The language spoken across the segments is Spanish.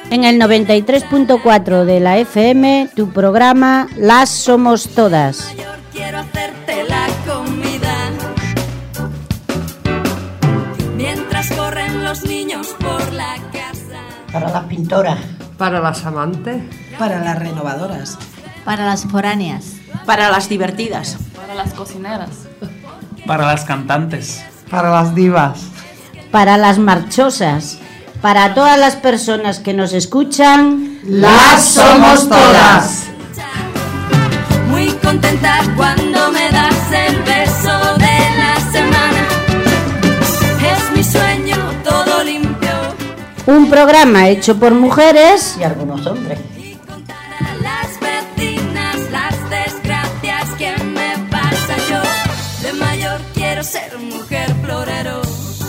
En el 93.4 de la FM, tu programa Las Somos Todas. Quiero hacerte la comida mientras corren los niños por la casa. Para las pintoras, para las amantes, para las renovadoras, para las foráneas, para las divertidas, para las cocineras, para las cantantes, para las divas, para las marchosas. Para todas las personas que nos escuchan, las somos todas. Muy contenta cuando me das el beso de la semana. Es mi sueño todo limpio. Un programa hecho por mujeres y algunos hombres. Y contar a las vecinas las desgracias que me pasa yo. De mayor quiero ser mujer florero.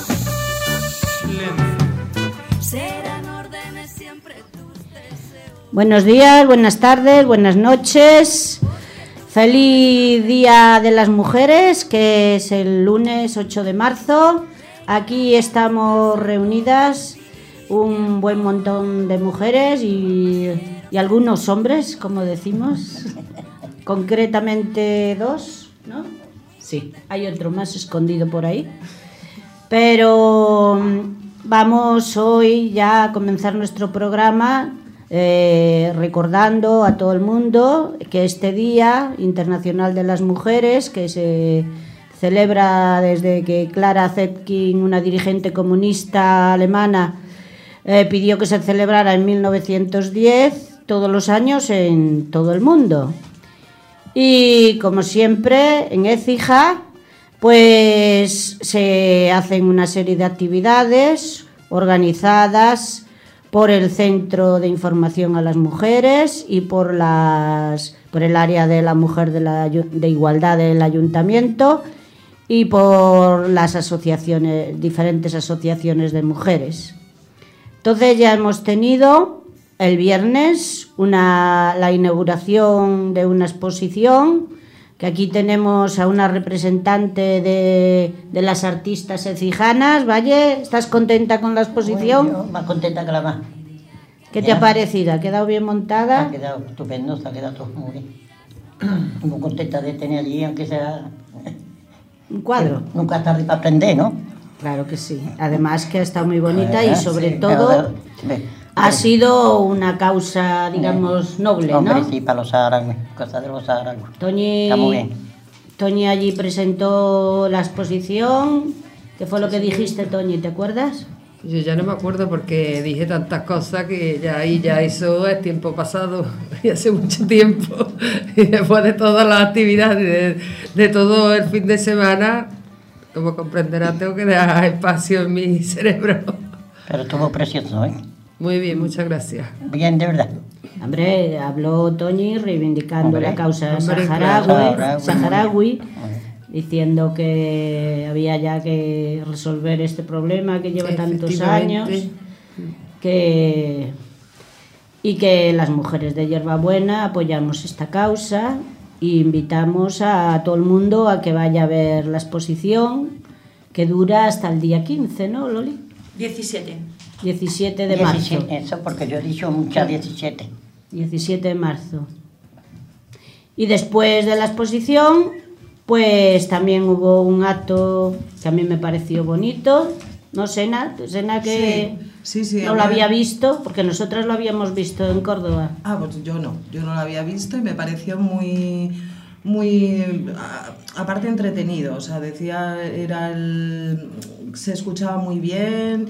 Buenos días, buenas tardes, buenas noches. Feliz Día de las Mujeres, que es el lunes 8 de marzo. Aquí estamos reunidas un buen montón de mujeres y algunos hombres, como decimos. Concretamente 2, ¿no? Sí, hay otro más escondido por ahí. Pero vamos hoy ya a comenzar nuestro programa recordando a todo el mundo que este Día Internacional de las Mujeres, que se celebra desde que Clara Zetkin, una dirigente comunista alemana, pidió que se celebrara en 1910, todos los años en todo el mundo. Y como siempre en Écija pues se hacen una serie de actividades organizadas por el Centro de Información a las Mujeres y por el área de la mujer de igualdad del Ayuntamiento y por las asociaciones, diferentes asociaciones de mujeres. Entonces ya hemos tenido el viernes la inauguración de una exposición, que aquí tenemos a una representante de las artistas ecijanas. Valle, ¿estás contenta con la exposición? Bueno, yo más contenta que la más. ¿Qué te ha parecido? ¿Ha quedado bien montada? Ha quedado estupendo, se ha quedado todo muy bien. Muy contenta de tener allí, aunque sea un cuadro. Nunca es tarde para aprender, ¿no? Claro que sí. Además que ha estado muy bonita y sobre todo ha sido una causa, digamos, noble, ¿no? Hombre, sí, para los saharauis, cosa de los saharauis. Está muy bien. Toñi allí presentó la exposición. ¿Qué fue lo que dijiste, Toñi? ¿Te acuerdas? Yo ya no me acuerdo porque dije tantas cosas que ya eso es tiempo pasado y hace mucho tiempo. Y después de todas las actividades, de todo el fin de semana, como comprenderán, tengo que dejar espacio en mi cerebro. Pero estuvo precioso, ¿eh? Muy bien, muchas gracias. Bien, de verdad. Hombre, habló Toñi reivindicando la causa saharaui, diciendo que había ya que resolver este problema que lleva tantos años, y que las mujeres de Hierbabuena apoyamos esta causa e invitamos a todo el mundo a que vaya a ver la exposición, que dura hasta el día 15, ¿no, Loli? 17 de marzo. Eso, porque yo he dicho muchas 17. 17 de marzo. Y después de la exposición, pues también hubo un acto que a mí me pareció bonito, ¿no, Sena? Sena que sí, no lo había visto, porque nosotras lo habíamos visto en Córdoba. Pues yo no lo había visto y me pareció muy aparte entretenido, o sea, se escuchaba muy bien,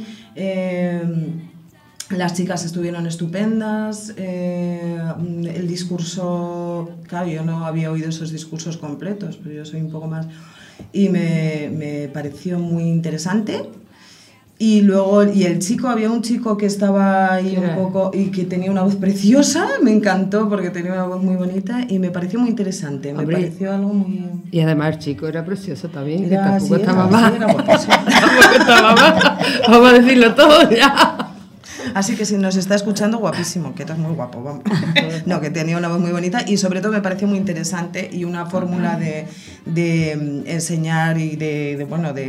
las chicas estuvieron estupendas, el discurso, claro, yo no había oído esos discursos completos, pero yo soy un poco más, y me pareció muy interesante. Y luego, había un chico que estaba ahí un poco y que tenía una voz preciosa, me encantó porque tenía una voz muy bonita y me pareció muy interesante, me pareció algo muy... Y además el chico era precioso también, que Era tampoco estaba mal. Tampoco estaba mal, vamos a decirlo todo ya. Así que si nos está escuchando, guapísimo, que eres muy guapo, vamos. No, que tenía una voz muy bonita y sobre todo me pareció muy interesante y una fórmula de enseñar y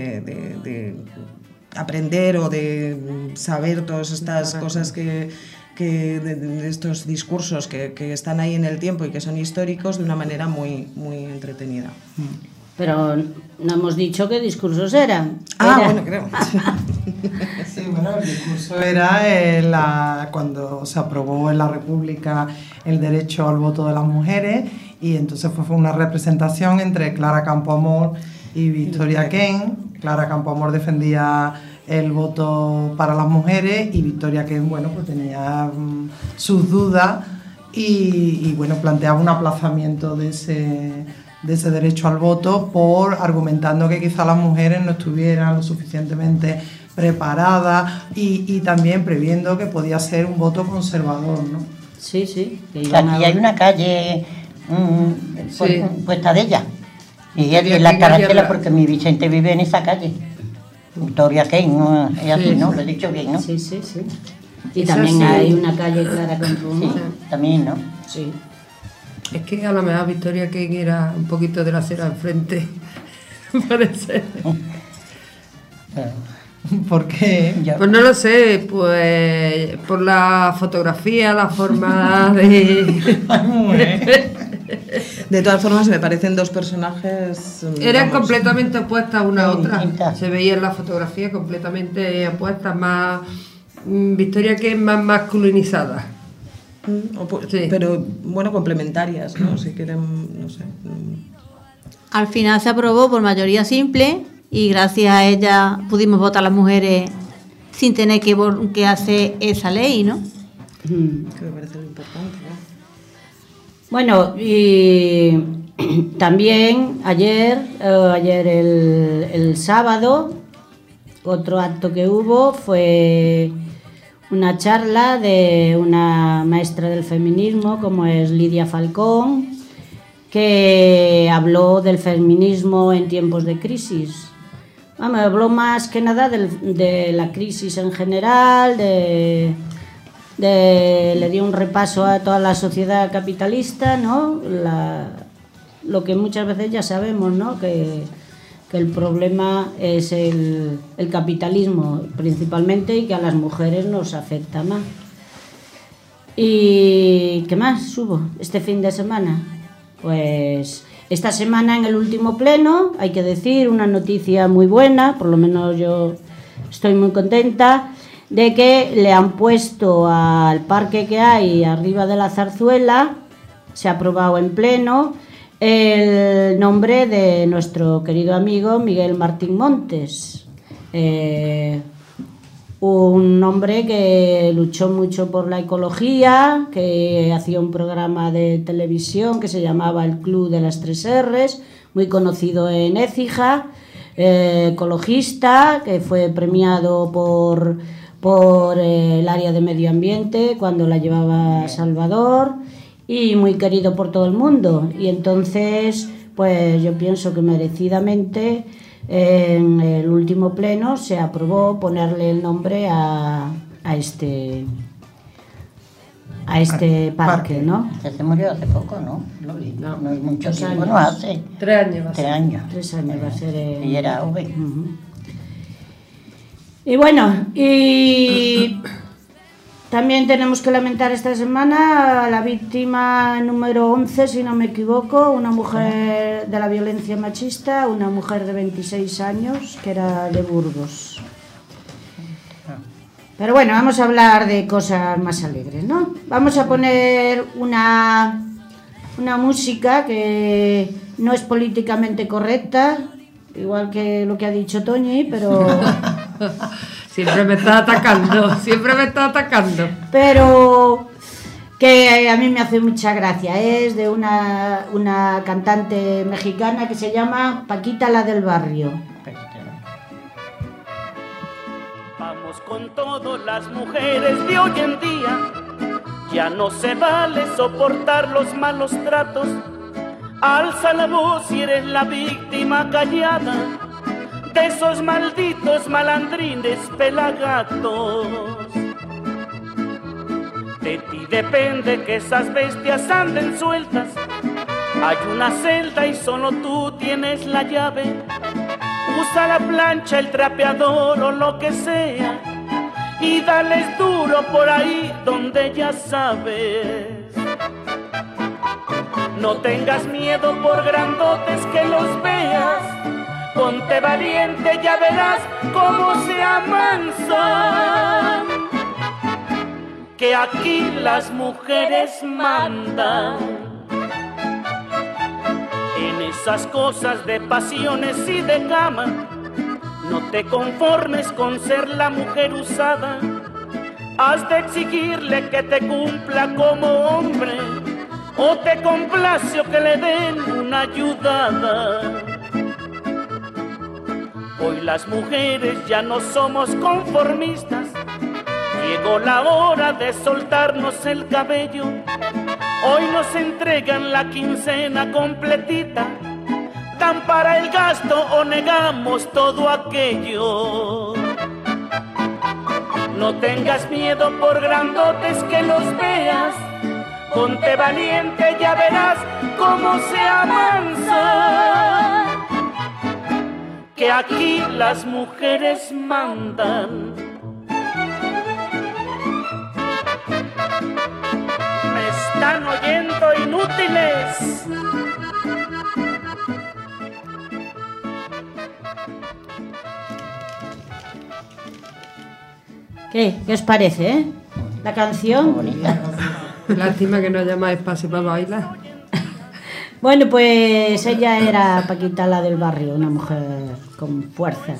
de aprender o de saber todas estas cosas que de estos discursos que están ahí en el tiempo y que son históricos de una manera muy, muy entretenida. Pero no hemos dicho qué discursos eran. Bueno, creo. Sí, bueno, el discurso era cuando se aprobó en la República el derecho al voto de las mujeres, y entonces fue una representación entre Clara Campoamor y Victoria Kent. Clara Campoamor defendía el voto para las mujeres y Victoria Kent, bueno, pues tenía sus dudas y bueno, planteaba un aplazamiento de ese derecho al voto, argumentando que quizá las mujeres no estuvieran lo suficientemente preparadas y también previendo que podía ser un voto conservador, ¿no? Sí, sí. Aquí hay una calle puesta de ella, y es la carretera, porque mi Vicente vive en esa calle. Victoria Kent, ¿no? Es así, ¿no? Lo he dicho bien, ¿no? Sí. Y también hay una calle Clara Campoamor. Sí, también, ¿no? Sí. Es que a lo mejor Victoria Kent era un poquito de la acera enfrente, parece. ¿Por qué? Pues no lo sé, pues por la fotografía, la forma de... De todas formas, me parecen dos personajes... Eran completamente opuestas una a otra. Distintas. Se veía en la fotografía completamente opuestas, más... Victoria Kent más masculinizada. Sí. Pero, bueno, complementarias, ¿no? Si quieren, no sé. Al final se aprobó por mayoría simple y gracias a ella pudimos votar las mujeres sin tener que hacer esa ley, ¿no? Que me parece lo importante, ¿no? Bueno, y también ayer el sábado, otro acto que hubo fue una charla de una maestra del feminismo como es Lidia Falcón, que habló del feminismo en tiempos de crisis. Habló más que nada de la crisis en general, le dio un repaso a toda la sociedad capitalista, ¿no? Lo que muchas veces ya sabemos, ¿no? Que el problema es el capitalismo principalmente, y que a las mujeres nos afecta más. ¿Y qué más hubo este fin de semana? Pues esta semana en el último pleno, hay que decir, una noticia muy buena, por lo menos yo estoy muy contenta, de que le han puesto al parque que hay arriba de la Zarzuela, se ha aprobado en pleno, el nombre de nuestro querido amigo Miguel Martín Montes, un hombre que luchó mucho por la ecología, que hacía un programa de televisión que se llamaba El Club de las 3 R's, muy conocido en Écija, ecologista, que fue premiado por el área de medio ambiente cuando la llevaba Salvador, y muy querido por todo el mundo. Y entonces, pues yo pienso que merecidamente en el último pleno se aprobó ponerle el nombre a este parque, ¿no? Se murió hace poco, ¿no? No hay mucho tiempo, no hace. 3 años va a ser. 3 años. 3 años va a ser. Y era joven. Y bueno, y también tenemos que lamentar esta semana a la víctima número 11, si no me equivoco, una mujer de la violencia machista, una mujer de 26 años, que era de Burgos. Pero bueno, vamos a hablar de cosas más alegres, ¿no? Vamos a poner una música que no es políticamente correcta, igual que lo que ha dicho Toñi, pero... Siempre me está atacando. Pero que a mí me hace mucha gracia. Es de una cantante mexicana que se llama Paquita la del Barrio. Vamos con todas las mujeres de hoy en día. Ya no se vale soportar los malos tratos. Alza la voz si eres la víctima callada de esos malditos malandrines pelagatos. De ti depende que esas bestias anden sueltas. Hay una celda y solo tú tienes la llave. Usa la plancha, el trapeador o lo que sea, y dales duro por ahí donde ya sabes. No tengas miedo por grandotes que los veas, ponte valiente, ya verás cómo se amansan. Que aquí las mujeres mandan en esas cosas de pasiones y de cama. No te conformes con ser la mujer usada, has de exigirle que te cumpla como hombre, o te complace o que le den una ayudada. Hoy las mujeres ya no somos conformistas, llegó la hora de soltarnos el cabello. Hoy nos entregan la quincena completita, dan para el gasto o negamos todo aquello. No tengas miedo por grandotes que los veas, ponte valiente, ya verás cómo se amansa. Que aquí las mujeres mandan. ¿Me están oyendo, inútiles? ¿Qué os parece, la canción? Lástima que no haya más espacio para bailar. Bueno, pues ella era Paquita, la del barrio, una mujer con fuerza.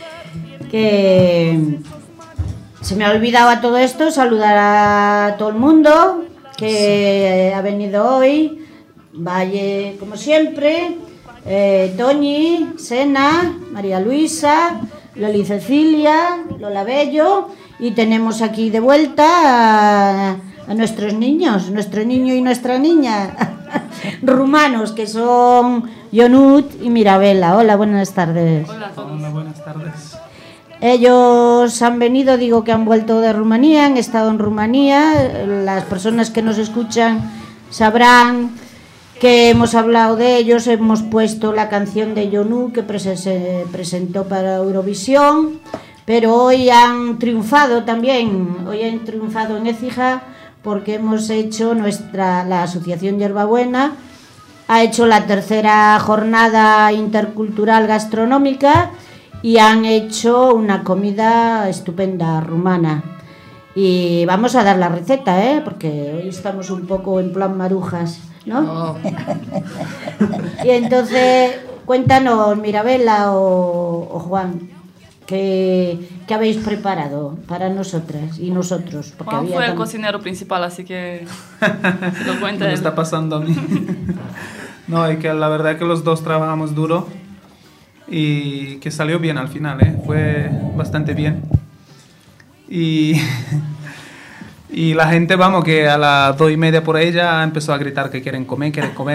Que se me ha olvidado a todo esto saludar a todo el mundo que ha venido hoy. Valle, como siempre, Toñi, Sena, María Luisa, Loli Cecilia, Lola Bello, y tenemos aquí de vuelta a nuestros niños, nuestro niño y nuestra niña rumanos, que son Yonut y Mirabela. Hola, buenas tardes. Hola, buenas tardes. Ellos han venido, digo que han vuelto de Rumanía, han estado en Rumanía. Las personas que nos escuchan sabrán que hemos hablado de ellos, hemos puesto la canción de Yonut que se presentó para Eurovisión, pero hoy han triunfado también, hoy han triunfado en Écija, porque hemos hecho la Asociación Hierbabuena ha hecho la tercera jornada intercultural gastronómica y han hecho una comida estupenda rumana. Y vamos a dar la receta, porque hoy estamos un poco en plan marujas, ¿no? Oh. Y entonces, cuéntanos, Mirabela o Juan, ¿qué habéis preparado para nosotras y nosotros? Porque Juan fue el cocinero principal, así que se lo cuenta él. Me está pasando a mí. No, es que la verdad es que los dos trabajamos duro y que salió bien al final, fue bastante bien. Y la gente, vamos, que a las 2:30 por ahí ya empezó a gritar que quieren comer.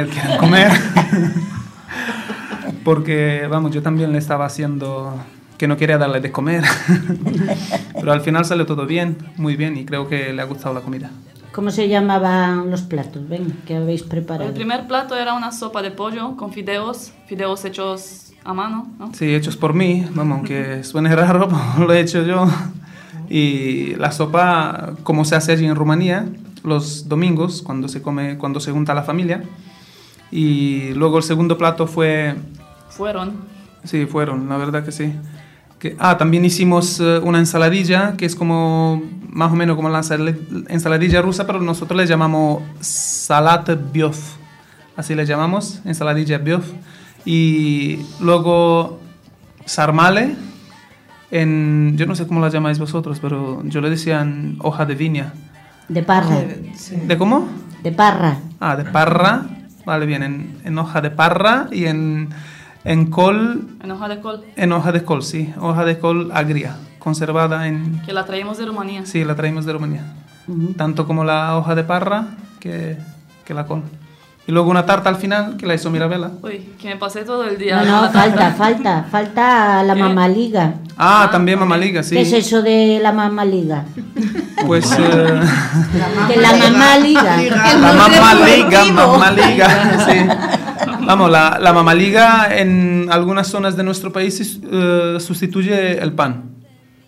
Porque, vamos, yo también le estaba haciendo que no quería darle de comer. Pero al final salió todo bien, muy bien, y creo que le ha gustado la comida. ¿Cómo se llamaban los platos? Ven, que habéis preparado. El primer plato era una sopa de pollo con fideos hechos a mano, ¿no? Sí, hechos por mí, vamos, aunque suene raro, lo he hecho yo. Y la sopa, como se hace allí en Rumanía, los domingos, cuando se junta la familia. Y luego el segundo plato Fueron, la verdad que sí. También hicimos una ensaladilla, que es como, más o menos como la ensaladilla rusa, pero nosotros le llamamos salat biof. Así le llamamos, ensaladilla biof. Y luego sarmale, yo no sé cómo la llamáis vosotros, pero yo le decían hoja de viña. De parra. ¿De cómo? De parra. De parra. Vale, bien, en hoja de parra y en col. En hoja de col. En hoja de col, sí. Hoja de col agria, conservada en... Que la traemos de Rumanía. Sí, la traemos de Rumanía. Tanto como la hoja de parra que la col. Y luego una tarta al final, que la hizo Mirabela. Uy, que me pasé todo el día. No, falta la mamaliga. También mamaliga, sí. ¿Qué es eso de la mamaliga? Pues... que la mamaliga. La mamaliga, sí. Vamos, la mamaliga en algunas zonas de nuestro país sustituye el pan.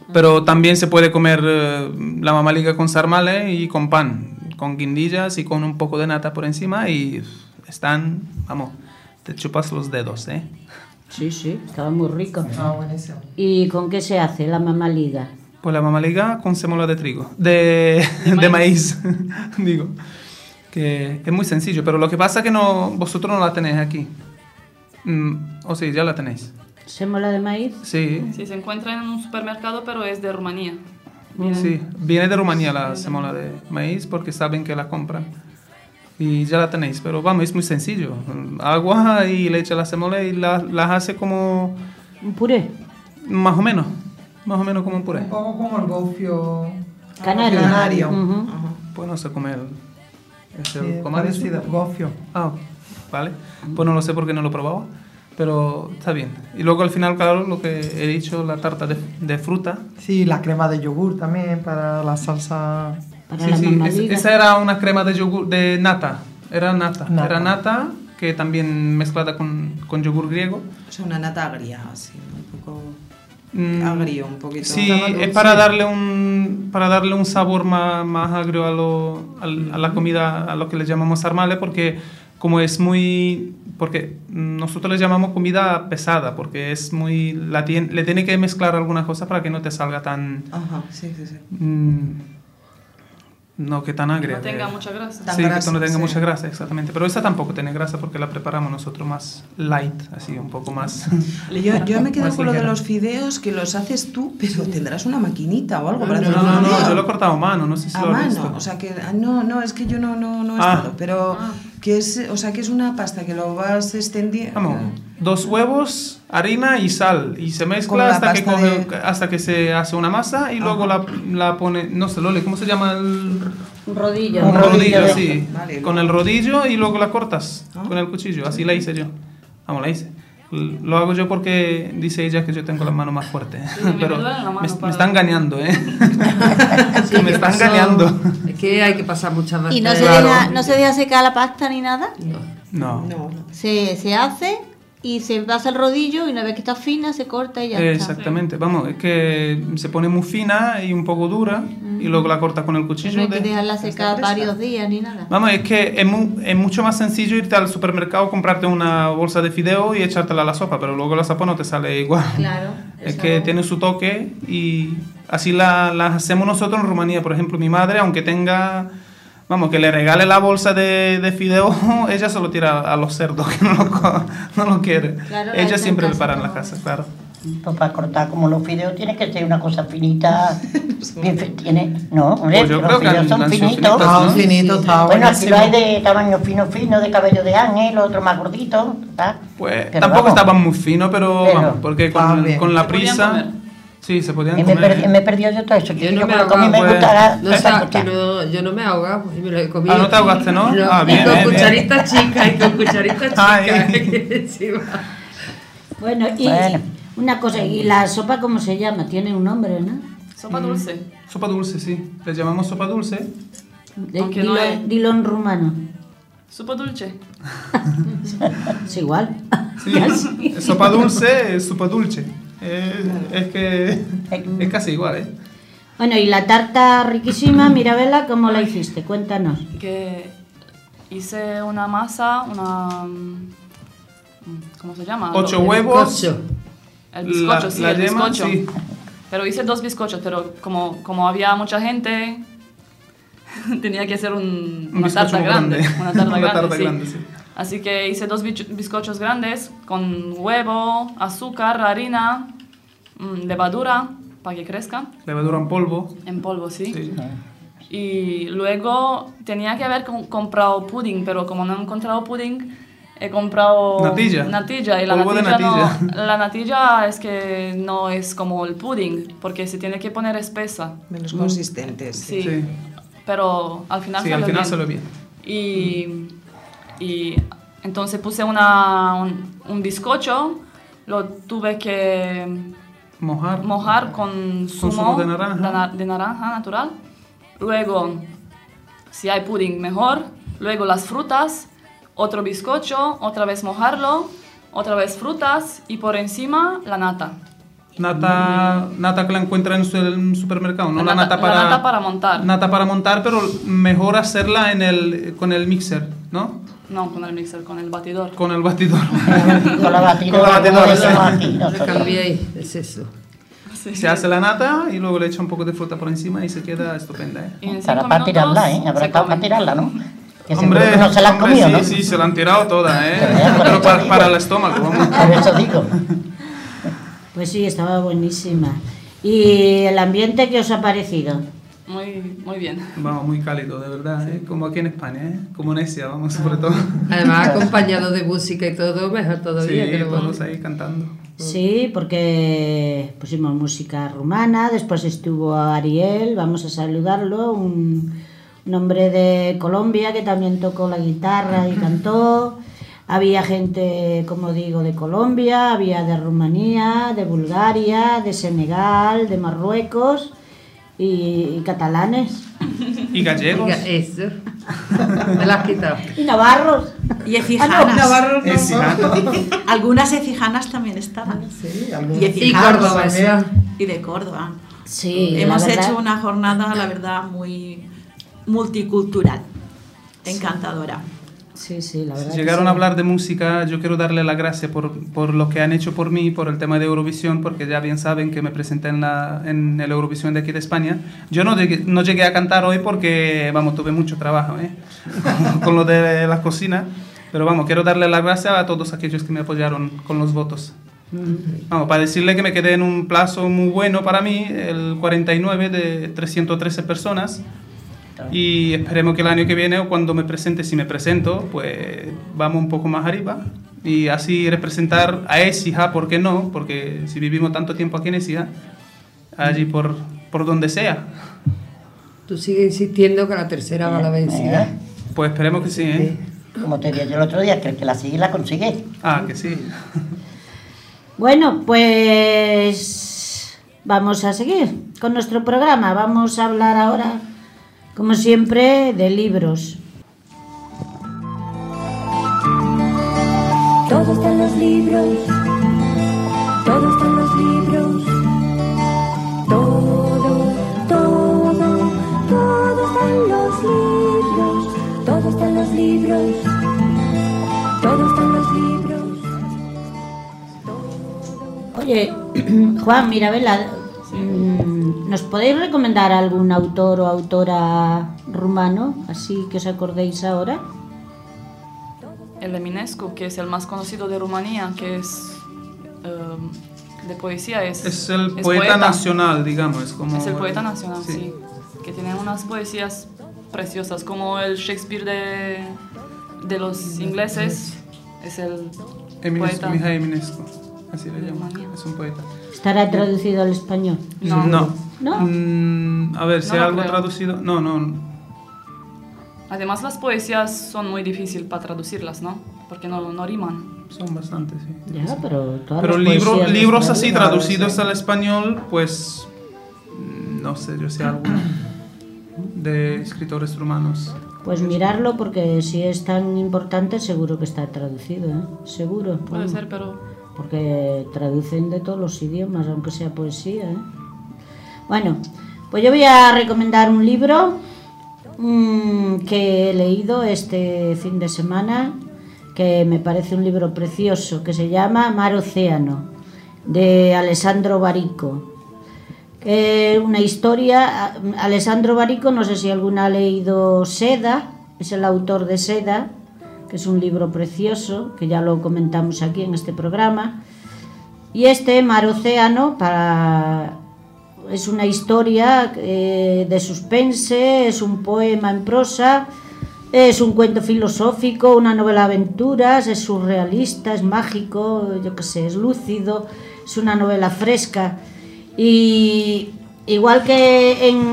Pero también se puede comer la mamaliga con sarmale y con pan, con guindillas y con un poco de nata por encima y están, vamos, te chupas los dedos, ¿eh? Sí, sí, estaba muy rico. Ah, buenísimo. ¿Y con qué se hace la mamaliga? Pues la mamaliga con semola de trigo, de maíz, digo. Que es muy sencillo, pero lo que pasa es que vosotros no la tenéis aquí. O sí, ya la tenéis. ¿Sémola de maíz? Sí. Sí, se encuentra en un supermercado, pero es de Rumanía. Sí, viene de Rumanía la semola de maíz porque saben que la compran. Y ya la tenéis, pero vamos, es muy sencillo. Agua y le echa la semola y las hace como... ¿Un puré? Más o menos como un puré. Un poco como el gofio canario. Pues no sé comer. ¿Es el Sí, comal? parecido, gofio. Ah, vale. Pues no lo sé porque no lo he probado, pero está bien. Y luego al final, claro, lo que he dicho, la tarta de fruta. Sí, la crema de yogur también para la salsa. Sí, esa era una crema de yogur, de nata. Era nata que también mezclada con yogur griego. O sea, una nata agria, así, un poco agrio, un poquito. Sí, es para darle un sabor más agrio a la comida, a lo que le llamamos sarmale, porque como es muy... Porque nosotros le llamamos comida pesada, porque es muy... le tiene que mezclar alguna cosa para que no te salga tan... Ajá, sí. No, que tan agria. Que no tenga mucha grasa. Sí, que no tenga mucha grasa, exactamente. Pero esta tampoco tiene grasa porque la preparamos nosotros más light, así, un poco más... Yo me quedo más con lo de ligera. los fideos, que los haces tú, pero tendrás una maquinita o algo para hacer No, fideo. yo lo he cortado a mano, no sé si A lo has mano, visto. o sea que... No, es que yo no he estado, pero... Que es, o sea, que es una pasta que lo vas extendiendo... Vamos, 2 huevos, harina y sal. Y se Como mezcla la hasta que se hace una masa y luego la pone... No sé, Loli, ¿cómo se llama el...? Un rodillo. Un rodillo, sí. Vale, con el rodillo y luego la cortas con el cuchillo. Así la hice yo. Vamos, la hice. Lo hago yo porque dice ella que yo tengo las manos más fuertes. Pero me está engañando, ¿eh? Sí, me está eso- engañando. Es que hay que pasar muchas veces. ¿Y no se deja secar la pasta ni nada? No. Se hace y se pasa el rodillo y una vez que está fina se corta y ya está. Exactamente, vamos, es que se pone muy fina y un poco dura y luego la corta con el No cuchillo. hay que dejarla secar varios días ni nada. Vamos, es que es mucho más sencillo irte al supermercado, comprarte una bolsa de fideo y echártela a la sopa, pero luego la sopa no te sale igual. Claro. Es que tiene su toque y así la hacemos nosotros en Rumanía. Por ejemplo, mi madre, aunque tenga... Vamos, que le regale la bolsa de fideo, ella se lo tira a los cerdos, que no lo quiere. Claro, la Ella hecha siempre en prepara en casa, la casa, claro. Pues para cortar como los fideos tiene que ser una cosa finita. No, hombre, Pues yo los creo que fideos son han sido finitos. finitos, ¿no? finito, está Bueno, aquí buenísimo. lo hay de tamaño fino, de cabello de ángel, otro más gordito. Pues Pero tampoco vamos. estaban muy finos, pero vamos, porque con la Se podían prisa... comer. Sí, se podían Y me comer. he perdido yo todo eso. Yo no me cuando comí ahogaba, me gusta no, yo no me ahogaba, pues, y me lo he comido. Ah, ¿no te ahogaste, no? Ah, y bien, con bien, bien. cucharita chica, y con cucharita chica. encima. Bueno, y una cosa, ¿y la sopa cómo se llama? Tiene un nombre, ¿no? Sopa dulce. Sopa dulce, sí. Le llamamos sopa dulce. Aunque no es- Dilo en rumano. Sopa dulce. Es igual. Sí, sopa dulce es sopa dulce. Es que es casi igual, ¿eh? Bueno, y la tarta riquísima, Mirabela, ¿cómo la hiciste? Cuéntanos. Que hice una masa, ¿cómo se llama? 8 huevos. El bizcocho, la- sí, la el yema, bizcocho. sí. Pero hice 2 bizcochos, pero como había mucha gente, tenía que hacer una bizcocho tarta grande. Una tarta Una grande, tarta sí. grande, sí. Así que hice 2 bizcochos grandes con huevo, azúcar, harina, levadura para que crezca. Levadura en polvo. En polvo, sí. Y luego tenía que haber comprado pudding, pero como no he encontrado pudding, he comprado Natilla. y la Polvo de natilla, natilla. la natilla es que no es como el pudding, porque se tiene que poner espesa. Menos consistentes. Sí. Sí. Pero al final Sí, al final salió bien. Y entonces puse un bizcocho, lo tuve que mojar con zumo de naranja. de naranja natural. Luego, si hay pudding, mejor. Luego las frutas, otro bizcocho, otra vez mojarlo, otra vez frutas y por encima la nata. Nata que la encuentra en el supermercado, no La nata para montar. Nata para montar, pero mejor hacerla con el mixer, ¿no? No, con el mixer, con el batidor. Con el batidor. Con la batidora. Cambiéis, es eso. Sí. Se hace la nata y luego le echa un poco de fruta por encima y se queda estupenda, ¿eh? Y en Para 5 tirarla, minutos Habrá se estado come. para tirarla, ¿no? Que Hombre, seguro que no se la han comido, sí, ¿no? sí, se la han tirado toda, ¿eh? Por Pero eso digo. para el estómago, vamos. Por eso digo. Pues sí, estaba buenísima. ¿Y el ambiente qué os ha parecido? Muy bien. Vamos, muy cálido, de verdad, ¿eh? Como aquí en España, ¿eh? Como Necia, vamos, sobre todo. Además, acompañado de música y todo, mejor todavía. Sí, que lo todos ahí cantando. Sí, porque pusimos música rumana, después estuvo Ariel, vamos a saludarlo, un hombre de Colombia que también tocó la guitarra y cantó. Había gente, como digo, de Colombia, había de Rumanía, de Bulgaria, de Senegal, de Marruecos y catalanes. Y gallegos. Eso. Me la has quitado. Y navarros. Y ecijanas. Navarro no. Algunas ecijanas también estaban. Sí, Y Y ecijanos. cordobesa. Y de Córdoba. Sí, Hemos la verdad. hecho una jornada, la verdad, muy multicultural. Encantadora. Sí, sí, la verdad. Si que llegaron sí. a hablar de música, yo quiero darle las gracias por lo que han hecho por mí, por el tema de Eurovisión, porque ya bien saben que me presenté en el Eurovisión de aquí de España. Yo no llegué a cantar hoy porque, vamos, tuve mucho trabajo, ¿eh? con lo de la cocina, pero vamos, quiero darle las gracias a todos aquellos que me apoyaron con los votos. Vamos, para decirle que me quedé en un plazo muy bueno para mí, el 49 de 313 personas. Y esperemos que el año que viene o cuando me presente, si me presento, pues vamos un poco más arriba y así representar a Écija, ¿por qué no? Porque si vivimos tanto tiempo aquí en Écija, allí por donde sea. Tú sigues insistiendo que la tercera va a la vencida. Pues esperemos que sí, ¿eh? Como te dije yo el otro día, que el que la sigue la consigue. Ah, que sí. Bueno, pues vamos a seguir con nuestro programa. Vamos a hablar ahora, como siempre, de libros. Todo está en los libros, todo está en los libros, todo está en los libros, todo está en los libros, todo está en los libros. Oye, Juan Mirabela, ¿nos podéis recomendar algún autor o autora rumano, así que os acordéis ahora? El Eminescu, que es el más conocido de Rumanía, que es de poesía. Es el poeta nacional, digamos. Es el poeta nacional, sí. Que tiene unas poesías preciosas, como el Shakespeare de los ingleses. Es el poeta. Mihai Eminescu, así le llaman. Es un poeta. ¿Estará traducido al español? No. ¿No? A ver, si No hay lo algo creo. traducido. No. Además, las poesías son muy difíciles para traducirlas, ¿no? Porque no riman. Son bastantes, sí. Ya, pero todas Pero las poesías libros de así Estrada, traducidos sí. al español, pues no sé, yo sé algo de escritores rumanos. Pues mirarlo, porque si es tan importante seguro que está traducido, ¿eh? Seguro. Puede ser, pero... Porque traducen de todos los idiomas, aunque sea poesía, ¿eh? Bueno, pues yo voy a recomendar un libro que he leído este fin de semana, que me parece un libro precioso, que se llama Mar Océano, de Alessandro Barico. Una historia. Alessandro Barico, no sé si alguna ha leído Seda, es el autor de Seda, que es un libro precioso, que ya lo comentamos aquí en este programa. Y este Mar Océano es una historia de suspense, es un poema en prosa, es un cuento filosófico, una novela de aventuras, es surrealista, es mágico, yo qué sé, es lúcido, es una novela fresca. Y igual que en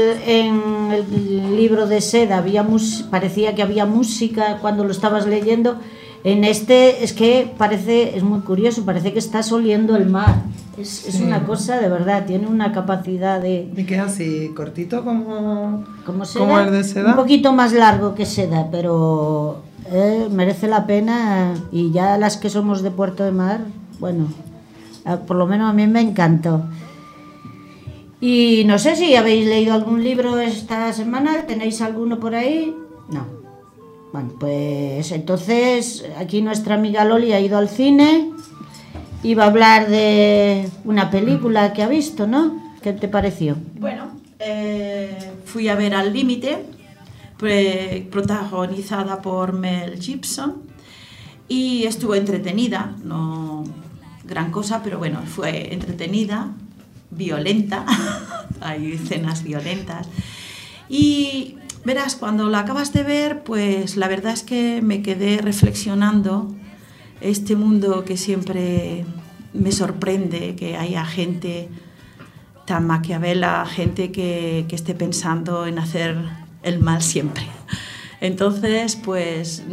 el libro de Seda parecía que había música cuando lo estabas leyendo, en este es muy curioso, parece que estás oliendo el mar. Es Sí. una cosa de verdad, tiene una capacidad de... ¿Y qué así? ¿Cortito como Seda, como el de Seda? Un poquito más largo que Seda, pero merece la pena. Y ya las que somos de Puerto de Mar, bueno, Por lo menos a mí me encantó. Y no sé si habéis leído algún libro esta semana. ¿Tenéis alguno por ahí? No. Bueno, pues entonces aquí nuestra amiga Loli ha ido al cine y va a hablar de una película que ha visto, ¿no? ¿Qué te pareció? Bueno, fui a ver Al Límite, protagonizada por Mel Gibson, y estuvo entretenida, no gran cosa, pero bueno, fue entretenida, violenta, hay escenas violentas, y verás, cuando la acabas de ver, pues la verdad es que me quedé reflexionando este mundo que siempre me sorprende, que haya gente tan maquiavela, gente que esté pensando en hacer el mal siempre. Entonces, pues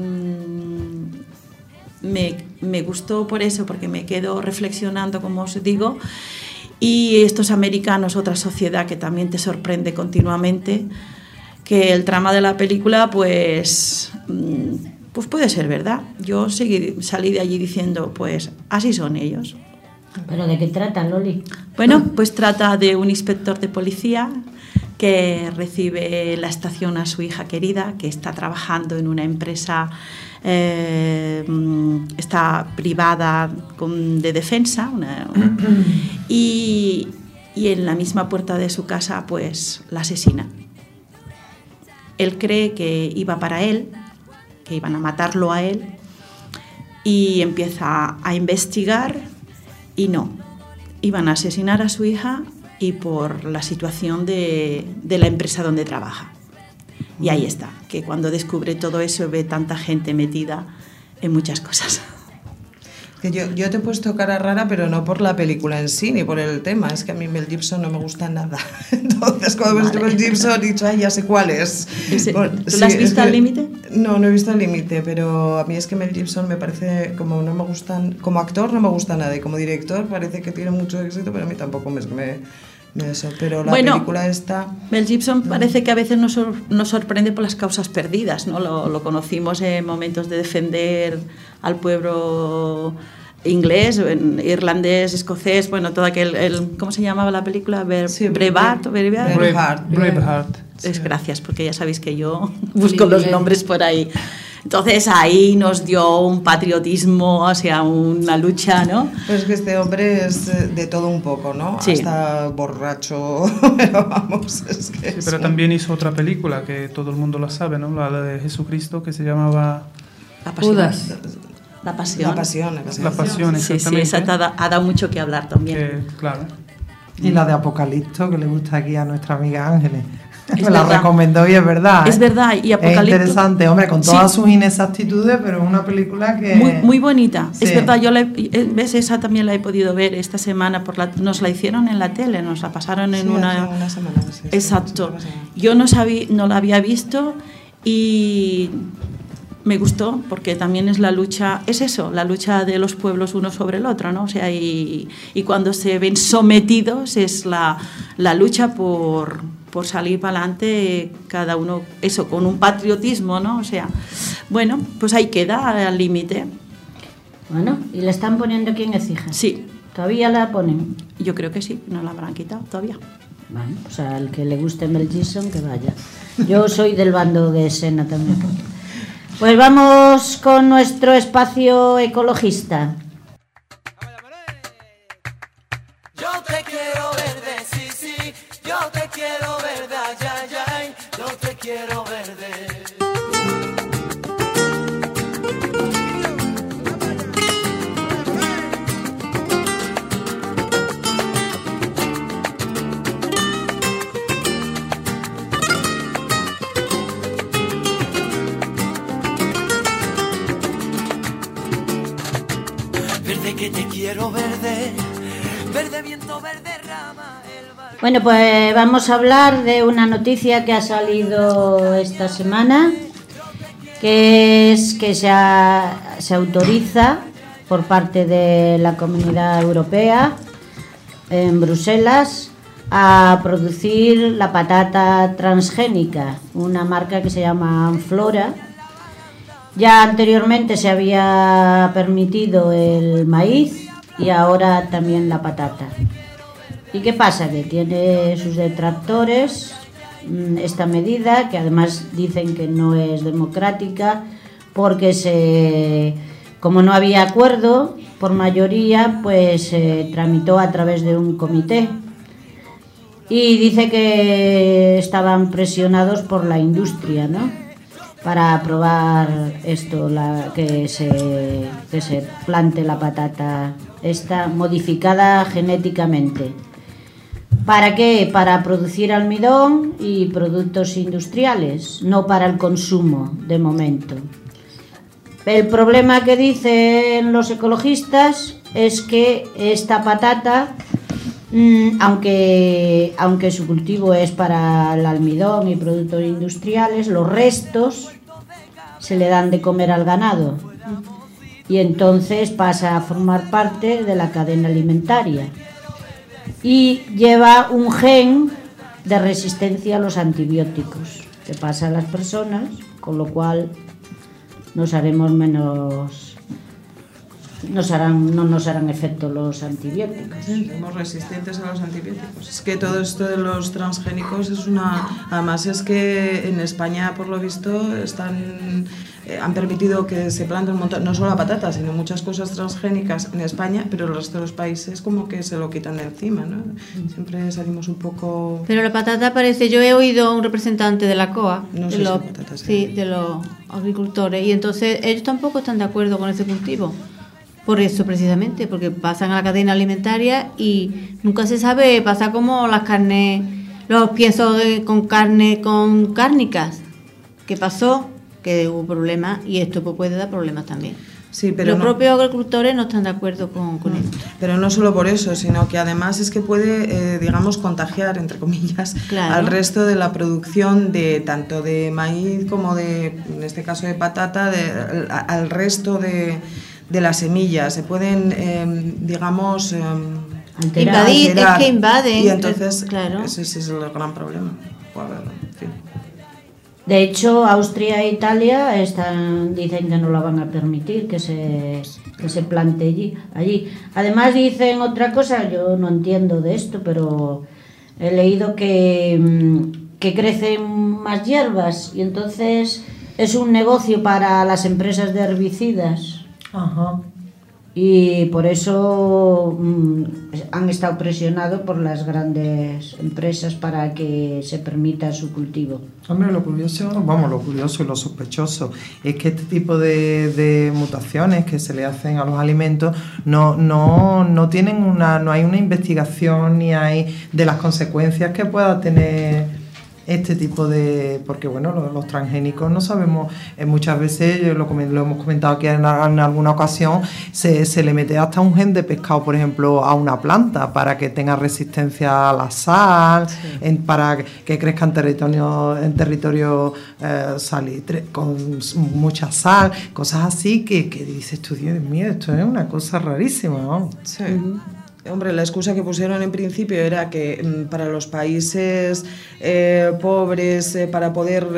me gustó por eso, porque me quedo reflexionando, como os digo, y estos americanos, otra sociedad que también te sorprende continuamente, que el trama de la película, pues puede ser verdad. Yo salí de allí diciendo, pues así son ellos. ¿Pero de qué trata, Loli? Bueno, pues trata de un inspector de policía que recibe la estación a su hija querida, que está trabajando en una empresa está privada de defensa, y en la misma puerta de su casa pues la asesina. Él cree que iba para él, que iban a matarlo a él, y empieza a investigar y no, iban a asesinar a su hija y por la situación de la empresa donde trabaja. Y ahí está, que cuando descubre todo eso ve tanta gente metida en muchas cosas. Que yo te he puesto cara rara, pero no por la película en sí, ni por el tema. Es que a mí Mel Gibson no me gusta nada. Entonces, cuando he visto Mel Gibson, he dicho, ay, ya sé cuál es. ¿Tú la has visto Al Límite? No he visto Al Límite, pero a mí es que Mel Gibson me parece, como no me gustan, como actor no me gusta nada, y como director parece que tiene mucho éxito, pero a mí tampoco me eso. Pero la película esta... Mel Gibson parece que a veces nos sorprende por las causas perdidas, ¿no? Lo conocimos en momentos de defender al pueblo inglés, irlandés, escocés, bueno, todo aquel... ¿cómo se llamaba la película? Braveheart. Gracias, porque ya sabéis que yo busco los nombres por ahí. Entonces ahí nos dio un patriotismo, o sea, una lucha, ¿no? Pues que este hombre es de todo un poco, ¿no? Sí. Hasta borracho, pero vamos, es que... Sí, pero también hizo otra película que todo el mundo la sabe, ¿no? La de Jesucristo, que se llamaba... Judas. La Pasión. La Pasión, sí, esa ha dado mucho que hablar también. Claro. Y la de Apocalipto, que le gusta aquí a nuestra amiga Ángeles. Me la verdad. recomendó y es verdad. Es verdad, y Apocalipto... Es interesante, hombre, con todas sus inexactitudes, pero es una película que... Muy bonita. Sí. Es verdad, ¿ves? Esa también la he podido ver esta semana. Nos la hicieron en la tele, nos la pasaron en una semana. Sí, exacto. Yo no la había visto y me gustó, porque también es la lucha, es eso, la lucha de los pueblos uno sobre el otro, ¿no? O sea, y cuando se ven sometidos es la lucha por salir para adelante, cada uno, eso, con un patriotismo, ¿no? O sea, bueno, pues ahí queda Al Límite. Bueno, ¿y le están poniendo quién es hija? Sí. ¿Todavía la ponen? Yo creo que sí, no la habrán quitado todavía. Bueno, o sea, el que le guste Mel Gibson, que vaya. Yo soy del bando de Sena también. Pues vamos con nuestro espacio ecologista. Yo te quiero verde, sí, yo te quiero verde, ay, ay, yo te quiero verde. Verde que te quiero verde, verde viento, verde rama. Bueno, pues vamos a hablar de una noticia que ha salido esta semana, que es que se autoriza por parte de la Comunidad Europea en Bruselas a producir la patata transgénica, una marca que se llama Amflora. Ya anteriormente se había permitido el maíz y ahora también la patata. ¿Y qué pasa? Que tiene sus detractores esta medida, que además dicen que no es democrática, porque como no había acuerdo por mayoría, pues se tramitó a través de un comité. Y dice que estaban presionados por la industria, ¿no?, para aprobar esto, que se plante la patata esta modificada genéticamente. ¿Para qué? Para producir almidón y productos industriales, no para el consumo de momento. El problema que dicen los ecologistas es que esta patata, aunque su cultivo es para el almidón y productos industriales, los restos se le dan de comer al ganado y entonces pasa a formar parte de la cadena alimentaria y lleva un gen de resistencia a los antibióticos que pasa a las personas, con lo cual no nos harán efecto los antibióticos. Somos resistentes a los antibióticos. Es que todo esto de los transgénicos además es que en España, por lo visto, han permitido que se planten un montón, no solo la patata, sino muchas cosas transgénicas en España, pero el resto de los países como que se lo quitan de encima, ¿no? Siempre salimos un poco... Pero la patata parece, yo he oído a un representante de la COA, no sé de los agricultores, y entonces ellos tampoco están de acuerdo con ese cultivo. Por eso precisamente, porque pasan a la cadena alimentaria y nunca se sabe, pasa como las carnes, los piensos con cárnicas. ¿Qué pasó? Que hubo problemas y esto puede dar problemas también. Sí, pero los propios agricultores no están de acuerdo con esto. Pero no solo por eso, sino que además es que puede, contagiar, entre comillas, claro, al resto de la producción de tanto de maíz como en este caso de patata, al resto de las semillas. Se pueden, invadir, es que invaden. Y entonces, claro, ese es el gran problema. En fin. De hecho, Austria e Italia dicen que no la van a permitir que se plante allí. Además dicen otra cosa, yo no entiendo de esto, pero he leído que crecen más hierbas y entonces es un negocio para las empresas de herbicidas. Ajá. Y por eso han estado presionados por las grandes empresas para que se permita su cultivo. Hombre, lo curioso y lo sospechoso es que este tipo de mutaciones que se le hacen a los alimentos no tienen no hay una investigación ni hay de las consecuencias que pueda tener este tipo porque bueno, los transgénicos no sabemos, muchas veces lo hemos comentado aquí en alguna ocasión, se le mete hasta un gen de pescado, por ejemplo, a una planta para que tenga resistencia a la sal, sí, para que crezca en territorio salitre, con mucha sal, cosas así que dices tú, Dios mío, esto es una cosa rarísima, ¿no? Sí. Hombre, la excusa que pusieron en principio era que para los países pobres, para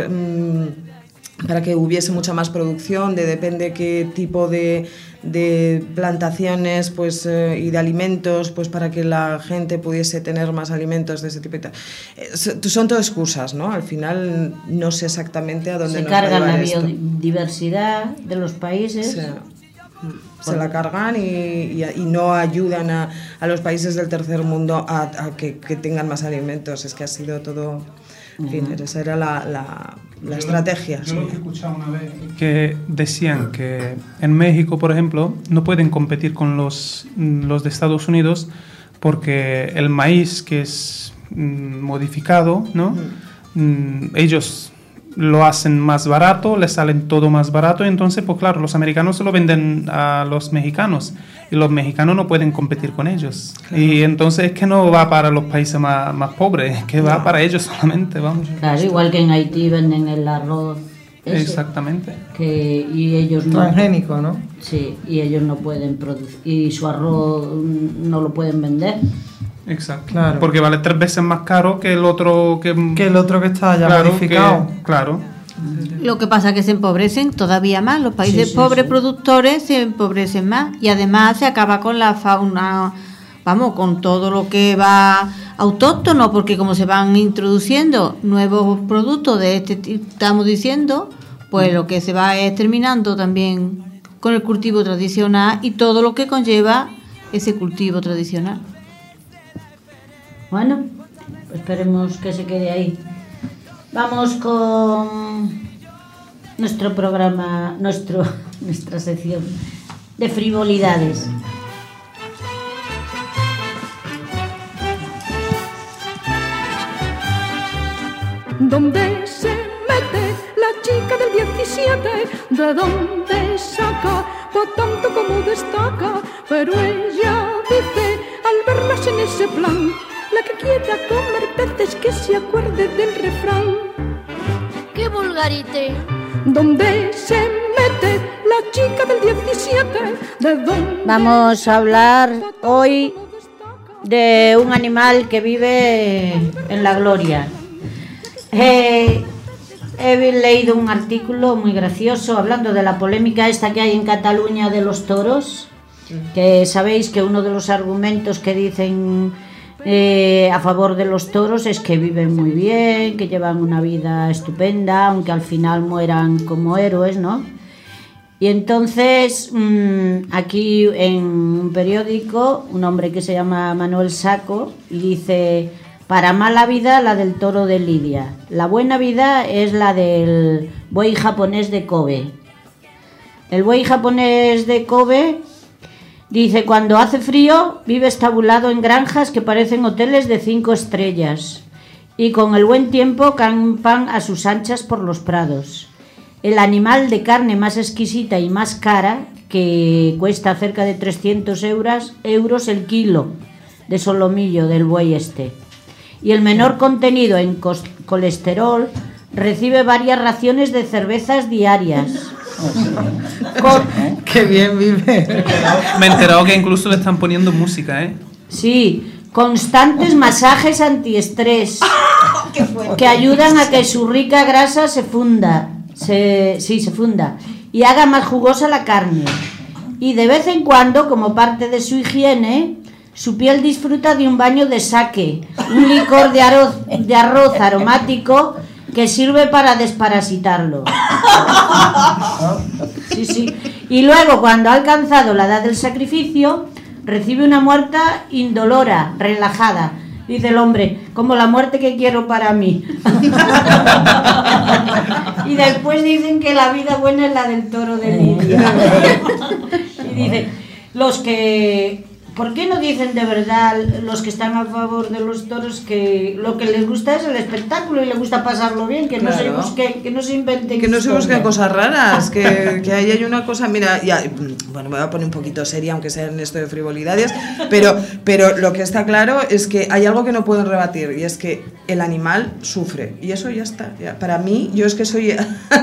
que hubiese mucha más producción, depende qué tipo de plantaciones y de alimentos, pues para que la gente pudiese tener más alimentos de ese tipo y tal. Son todas excusas, ¿no? Al final no sé exactamente a dónde nos va a llevar esto. Se cargan la biodiversidad de los países. Sí. Se la cargan y no ayudan a los países del tercer mundo a que tengan más alimentos. Es que ha sido todo... En fin, esa era la estrategia. Yo lo que he escuchado una vez que decían que en México, por ejemplo, no pueden competir con los de Estados Unidos porque el maíz que es modificado, ¿no? Ellos lo hacen más barato, les salen todo más barato, y entonces, pues claro, los americanos se lo venden a los mexicanos y los mexicanos no pueden competir con ellos. Claro. Y entonces es que no va para los países más pobres, es que va para ellos solamente, vamos. Claro, igual que en Haití venden el arroz. Exactamente. Y ellos no... Transgénico, ¿no? Sí, y ellos no pueden producir, y su arroz no lo pueden vender. Exacto, claro, porque vale 3 veces más caro que el otro que está ya modificado. Claro. Lo que pasa es que se empobrecen todavía más. Los países pobres productores se empobrecen más y además se acaba con la fauna, vamos, con todo lo que va autóctono, porque como se van introduciendo nuevos productos de este tipo, estamos diciendo, pues lo que se va es terminando también con el cultivo tradicional y todo lo que conlleva ese cultivo tradicional. Bueno, esperemos que se quede ahí. Vamos con nuestro programa, nuestra sección de frivolidades. ¿Dónde se mete la chica del 17? ¿De dónde saca? Por tanto como destaca. Pero ella dice, al verlas en ese plan, la que quiera comer peces que se acuerde del refrán. ¡Qué vulgarité! ¿Dónde se mete la chica del 17? ¿De dónde? Vamos a hablar hoy de un animal que vive en la gloria. He leído un artículo muy gracioso hablando de la polémica esta que hay en Cataluña de los toros, que sabéis que uno de los argumentos que dicen a favor de los toros es que viven muy bien, que llevan una vida estupenda, aunque al final mueran como héroes, ¿no? Y entonces aquí en un periódico, un hombre que se llama Manuel Saco y dice: para mala vida la del toro de Lidia, la buena vida es la del buey japonés de Kobe. El buey japonés de Kobe, dice, cuando hace frío vive estabulado en granjas que parecen hoteles de 5 estrellas y con el buen tiempo campan a sus anchas por los prados. El animal de carne más exquisita y más cara, que cuesta cerca de 300 euros el kilo de solomillo del buey este, y el menor contenido en colesterol, recibe varias raciones de cervezas diarias. Qué bien vive. Me he enterado que incluso le están poniendo música, ¿eh? Sí, constantes masajes antiestrés que ayudan a que su rica grasa se funda y haga más jugosa la carne. Y de vez en cuando, como parte de su higiene, su piel disfruta de un baño de sake, un licor de arroz aromático que sirve para desparasitarlo. Sí. Y luego, cuando ha alcanzado la edad del sacrificio, recibe una muerte indolora, relajada. Dice el hombre, como la muerte que quiero para mí. Y después dicen que la vida buena es la del toro de Lidia. Y dice, ¿por qué no dicen de verdad los que están a favor de los toros que lo que les gusta es el espectáculo y les gusta pasarlo bien, que no se busquen, que no se inventen, que no se busquen cosas raras, que ahí hay una cosa, mira, ya, bueno, me voy a poner un poquito seria, aunque sea en esto de frivolidades, pero lo que está claro es que hay algo que no pueden rebatir, y es que el animal sufre, y eso ya está. Ya. Para mí, yo es que soy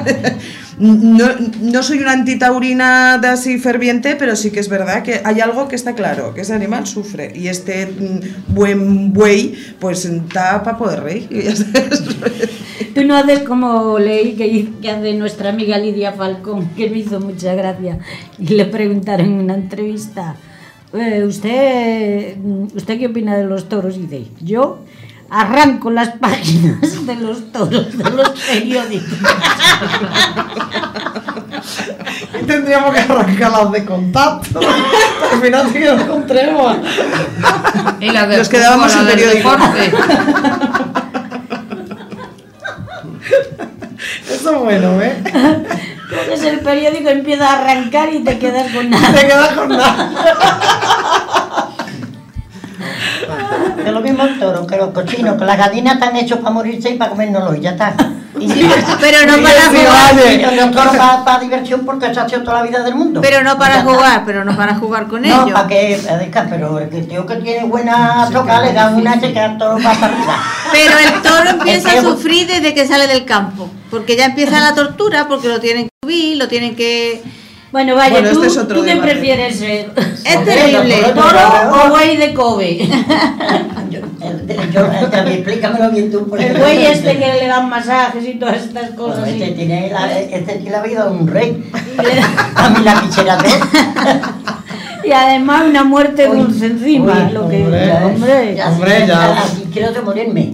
no soy una antitaurina de así ferviente, pero sí que es verdad que hay algo que está claro, que ese animal sufre, y este buen buey pues está para poder reír. Tú no haces como leí que hace nuestra amiga Lidia Falcón, que me hizo mucha gracia, y le preguntaron en una entrevista, ¿usted qué opina de los toros? Y dice, yo arranco las páginas de los toros de los periódicos. Tendríamos que arrancar las de contacto. Al final sí que nos encontremos. Y la de nos quedábamos sin periódico. Eso es bueno, ¿eh? Coges el periódico, empieza a arrancar y te quedas con nada. Te quedas con nada. Que lo mismo el toro, que los cochinos, que las gallinas están hechos para morirse y para comérnoslo y ya está. Pero no para jugar. Y los toros para diversión porque se ha hecho toda la vida del mundo. Pero no para jugar con ellos. No, para que, pero el tío que tiene buena toca le dan una checa al toro para arriba. Pero el toro empieza a sufrir desde que sale del campo, porque ya empieza la tortura, porque lo tienen que subir, lo tienen que Bueno, vaya, Bueno, ¿tú, este es otro ¿tú qué debate. prefieres ser? Es terrible. ¿Toro o buey de Kobe? Explícamelo bien tú. porque- El güey este que le dan masajes y todas estas cosas. Bueno, este y- tiene la vida de un rey. A mí la pichera de... Y además una muerte dulce encima. Uy, lo que, hombre, ya. Así quiero que morirme.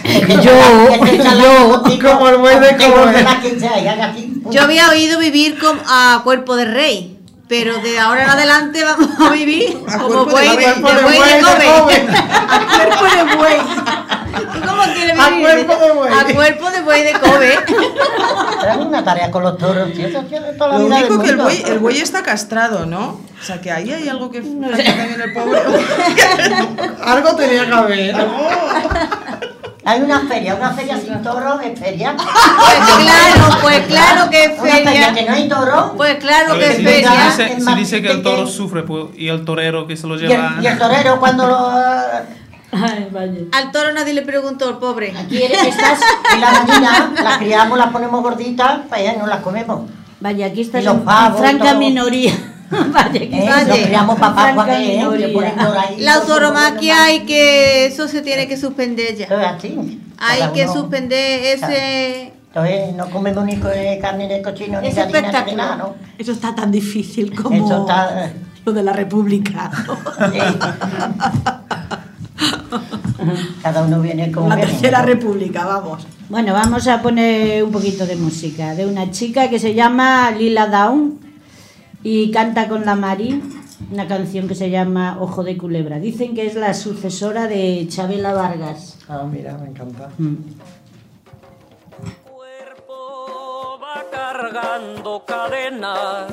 Yo, como el buey de Kobe. Yo había oído vivir a cuerpo de rey. Pero de ahora en adelante vamos a vivir como buey de Kobe. A cuerpo de buey. ¿Y cómo quieres A vivir? cuerpo de buey. A cuerpo de buey de Kobe. Es una tarea con los toros, tío. Eso tiene toda la Lo vida del único que mundo. el buey está castrado, ¿no? O sea, que ahí hay algo que falta también el pobre. Algo tenía que haber. Hay una feria sin toro es feria. Pues claro que es Una feria feria. que no hay toro. Pues claro que es Si feria. dice que el toro sufre pues, y el torero que se lo Y lleva... el torero cuando lo... Ay, vaya. Al toro nadie le preguntó, el pobre. Quiere que estás en la mañana, las criamos, las ponemos gorditas, para allá no las comemos. Vaya, aquí estás Y los en pavos, franca todo. minoría. Vaya, aquí Nos criamos papás franca cuando le ponen toro ahí. La tauromaquia hay que... Eso se tiene que suspender ya. Todo así. Hay Cada que uno- suspender ese... Entonces no comemos ni carne de cochino ni Ese gallina ni espectáculo. nada, ¿no? Eso está tan difícil como Eso está... lo de la República. Sí. Cada uno viene como La viene, Tercera ¿no? República, vamos. Bueno, vamos a poner un poquito de música de una chica que se llama Lila Down y canta con la Mari una canción que se llama Ojo de Culebra. Dicen que es la sucesora de Chabela Vargas. Ah, mira, me encanta. Va cargando cadenas,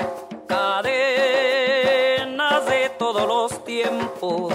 cadenas de todos los tiempos.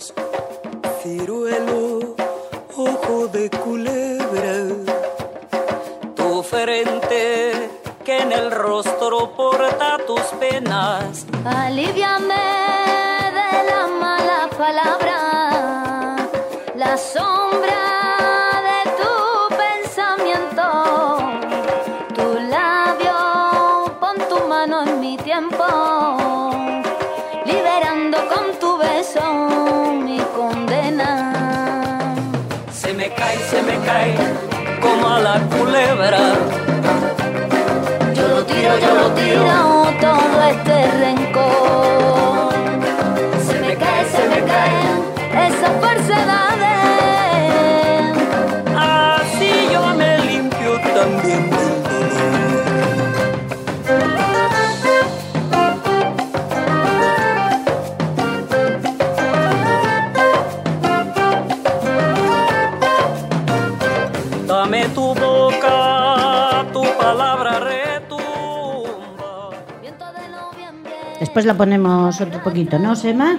Ciruelo, ojo de culebra, tu frente que en el rostro porta tus penas. Aliviame de la mala palabra, la sombra de tu pensamiento, tu labio, pon tu mano en mi tiempo, liberando con tu beso mi condena. Se me cae como a la culebra. Yo lo tiro todo este rencor. Se me caen esas falsedades. Así yo me limpio también del dolor. Dame tu boca, tu palabra retumba. Después la ponemos otro poquito, ¿no, Sema?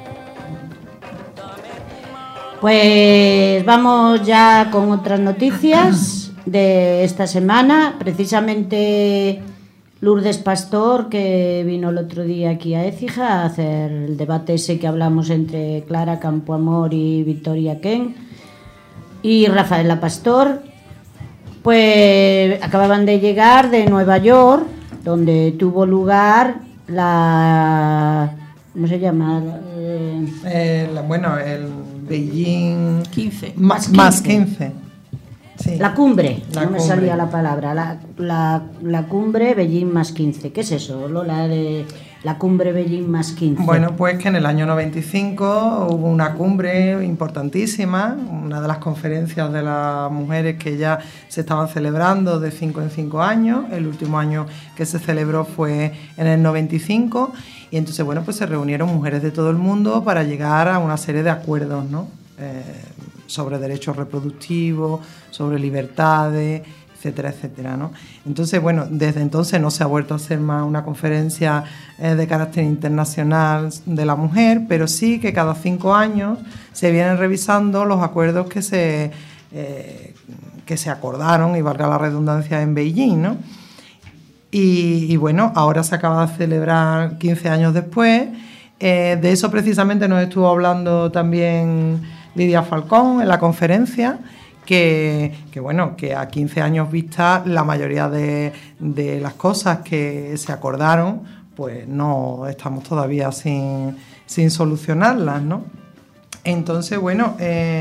Pues vamos ya con otras noticias de esta semana. Precisamente Lourdes Pastor, que vino el otro día aquí a Écija a hacer el debate ese que hablamos entre Clara Campoamor y Victoria Ken y Rafaela Pastor, pues acababan de llegar de Nueva York, donde tuvo lugar la... ¿cómo se llama? Bueno, el Beijing 15. Más 15. Sí. La cumbre, La no me cumbre. salía la palabra, la cumbre Beijing más 15. ¿Qué es eso, Lola, de la cumbre Beijing más 15? Bueno, pues que en el año 95 hubo una cumbre importantísima, una de las conferencias de las mujeres que ya se estaban celebrando de 5 en 5 años. El último año que se celebró fue en el 95 y entonces, bueno, pues se reunieron mujeres de todo el mundo para llegar a una serie de acuerdos, ¿no? Sobre derechos reproductivos, sobre libertades, etcétera, etcétera, ¿no? Entonces, bueno, desde entonces no se ha vuelto a hacer más una conferencia de carácter internacional de la mujer, pero sí que cada 5 años se vienen revisando los acuerdos que se acordaron, y valga la redundancia, en Beijing, ¿no? Y bueno, ahora se acaba de celebrar 15 años después. De eso precisamente nos estuvo hablando también Lidia Falcón en la conferencia, que bueno, que a 15 años vista la mayoría de las cosas que se acordaron, pues no estamos todavía sin solucionarlas, ¿no? Entonces, bueno,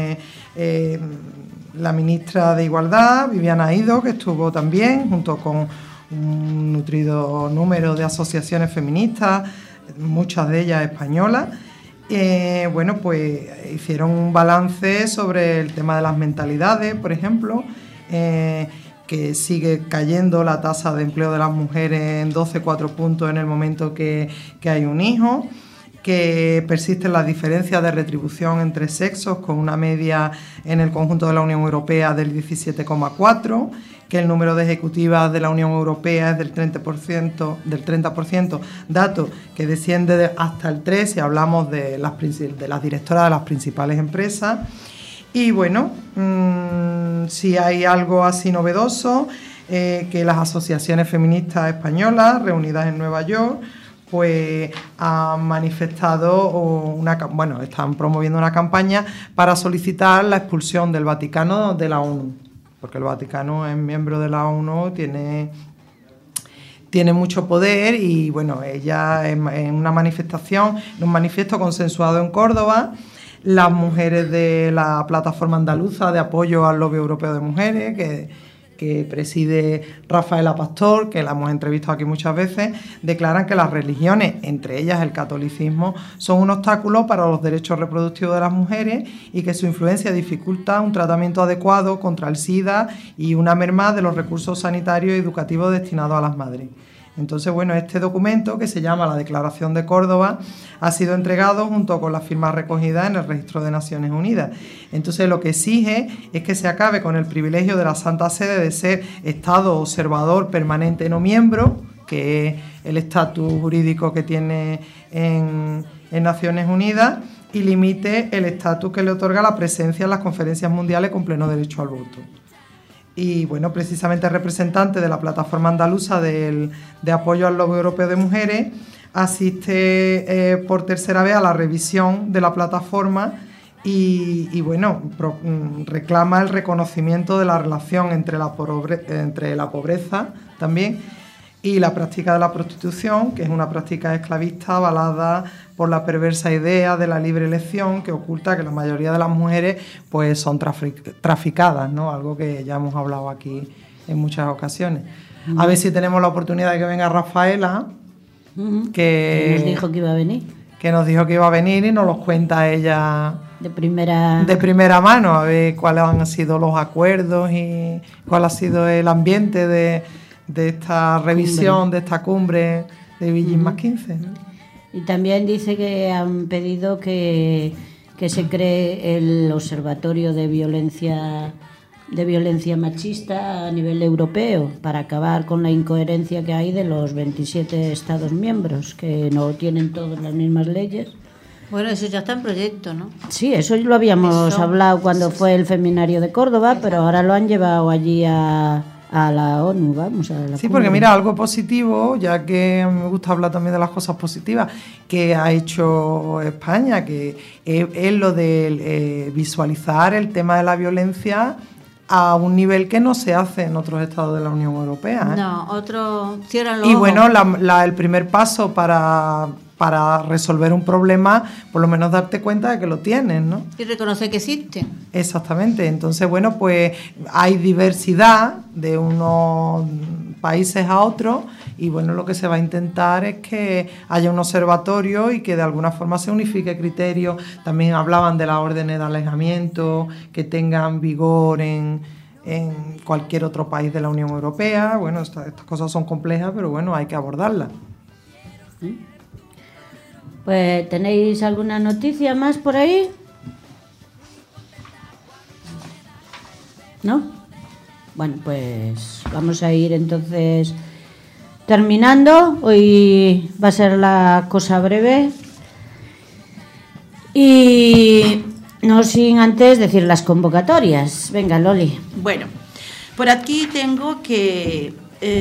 la ministra de Igualdad, Viviana Aido, que estuvo también junto con un nutrido número de asociaciones feministas, muchas de ellas españolas, bueno, pues hicieron un balance sobre el tema de las mentalidades, por ejemplo, que sigue cayendo la tasa de empleo de las mujeres en 12,4 puntos en el momento que hay un hijo, que persisten las diferencias de retribución entre sexos con una media en el conjunto de la Unión Europea del 17,4%, que el número de ejecutivas de la Unión Europea es del 30%, dato que desciende hasta el 3% si hablamos de las directoras de las principales empresas. Y bueno, si hay algo así novedoso, que las asociaciones feministas españolas reunidas en Nueva York pues han manifestado están promoviendo una campaña para solicitar la expulsión del Vaticano de la ONU, porque el Vaticano es miembro de la ONU, tiene mucho poder y bueno, ella en un manifiesto consensuado en Córdoba, las mujeres de la plataforma andaluza de apoyo al lobby europeo de mujeres, que preside Rafaela Pastor, que la hemos entrevistado aquí muchas veces, declaran que las religiones, entre ellas el catolicismo, son un obstáculo para los derechos reproductivos de las mujeres y que su influencia dificulta un tratamiento adecuado contra el SIDA y una merma de los recursos sanitarios y educativos destinados a las madres. Entonces, bueno, este documento, que se llama la Declaración de Córdoba, ha sido entregado junto con las firmas recogidas en el Registro de Naciones Unidas. Entonces, lo que exige es que se acabe con el privilegio de la Santa Sede de ser Estado observador permanente no miembro, que es el estatus jurídico que tiene en Naciones Unidas, y limite el estatus que le otorga la presencia en las conferencias mundiales con pleno derecho al voto. Y bueno, precisamente el representante de la plataforma andaluza de apoyo al lobby europeo de mujeres asiste por tercera vez a la revisión de la plataforma y bueno, reclama el reconocimiento de la relación entre la pobreza también y la práctica de la prostitución, que es una práctica esclavista avalada por la perversa idea de la libre elección, que oculta que la mayoría de las mujeres pues son traficadas, ¿no? Algo que ya hemos hablado aquí en muchas ocasiones. A ver si tenemos la oportunidad de que venga Rafaela, que nos dijo que iba a venir. Que nos dijo que iba a venir y nos los cuenta ella de primera mano, a ver cuáles han sido los acuerdos y cuál ha sido el ambiente de esta revisión, de esta cumbre de Beijing más 15. ¿no? Y también dice que han pedido que se cree el Observatorio de Violencia Machista a nivel europeo para acabar con la incoherencia que hay de los 27 Estados miembros, que no tienen todas las mismas leyes. Bueno, eso ya está en proyecto, ¿no? Sí, eso lo habíamos hablado cuando fue el Feminario de Córdoba, pero ahora lo han llevado allí a la ONU, vamos a la Sí, cumbre. porque mira, algo positivo, ya que me gusta hablar también de las cosas positivas que ha hecho España, que es lo de visualizar el tema de la violencia a un nivel que no se hace en otros estados de la Unión Europea. No, otros cierran los Y ojos. bueno, el primer paso para resolver un problema, por lo menos darte cuenta de que lo tienes, ¿no? Y reconocer que existe. Exactamente. Entonces, bueno, pues hay diversidad de unos países a otros y bueno, lo que se va a intentar es que haya un observatorio y que de alguna forma se unifique criterios. También hablaban de las órdenes de alejamiento que tengan vigor en cualquier otro país de la Unión Europea. Bueno, estas cosas son complejas, pero bueno, hay que abordarlas. Pues, ¿tenéis alguna noticia más por ahí? ¿No? Bueno, pues vamos a ir entonces terminando. Hoy va a ser la cosa breve. Y no sin antes decir las convocatorias. Venga, Loli. Bueno, por aquí tengo que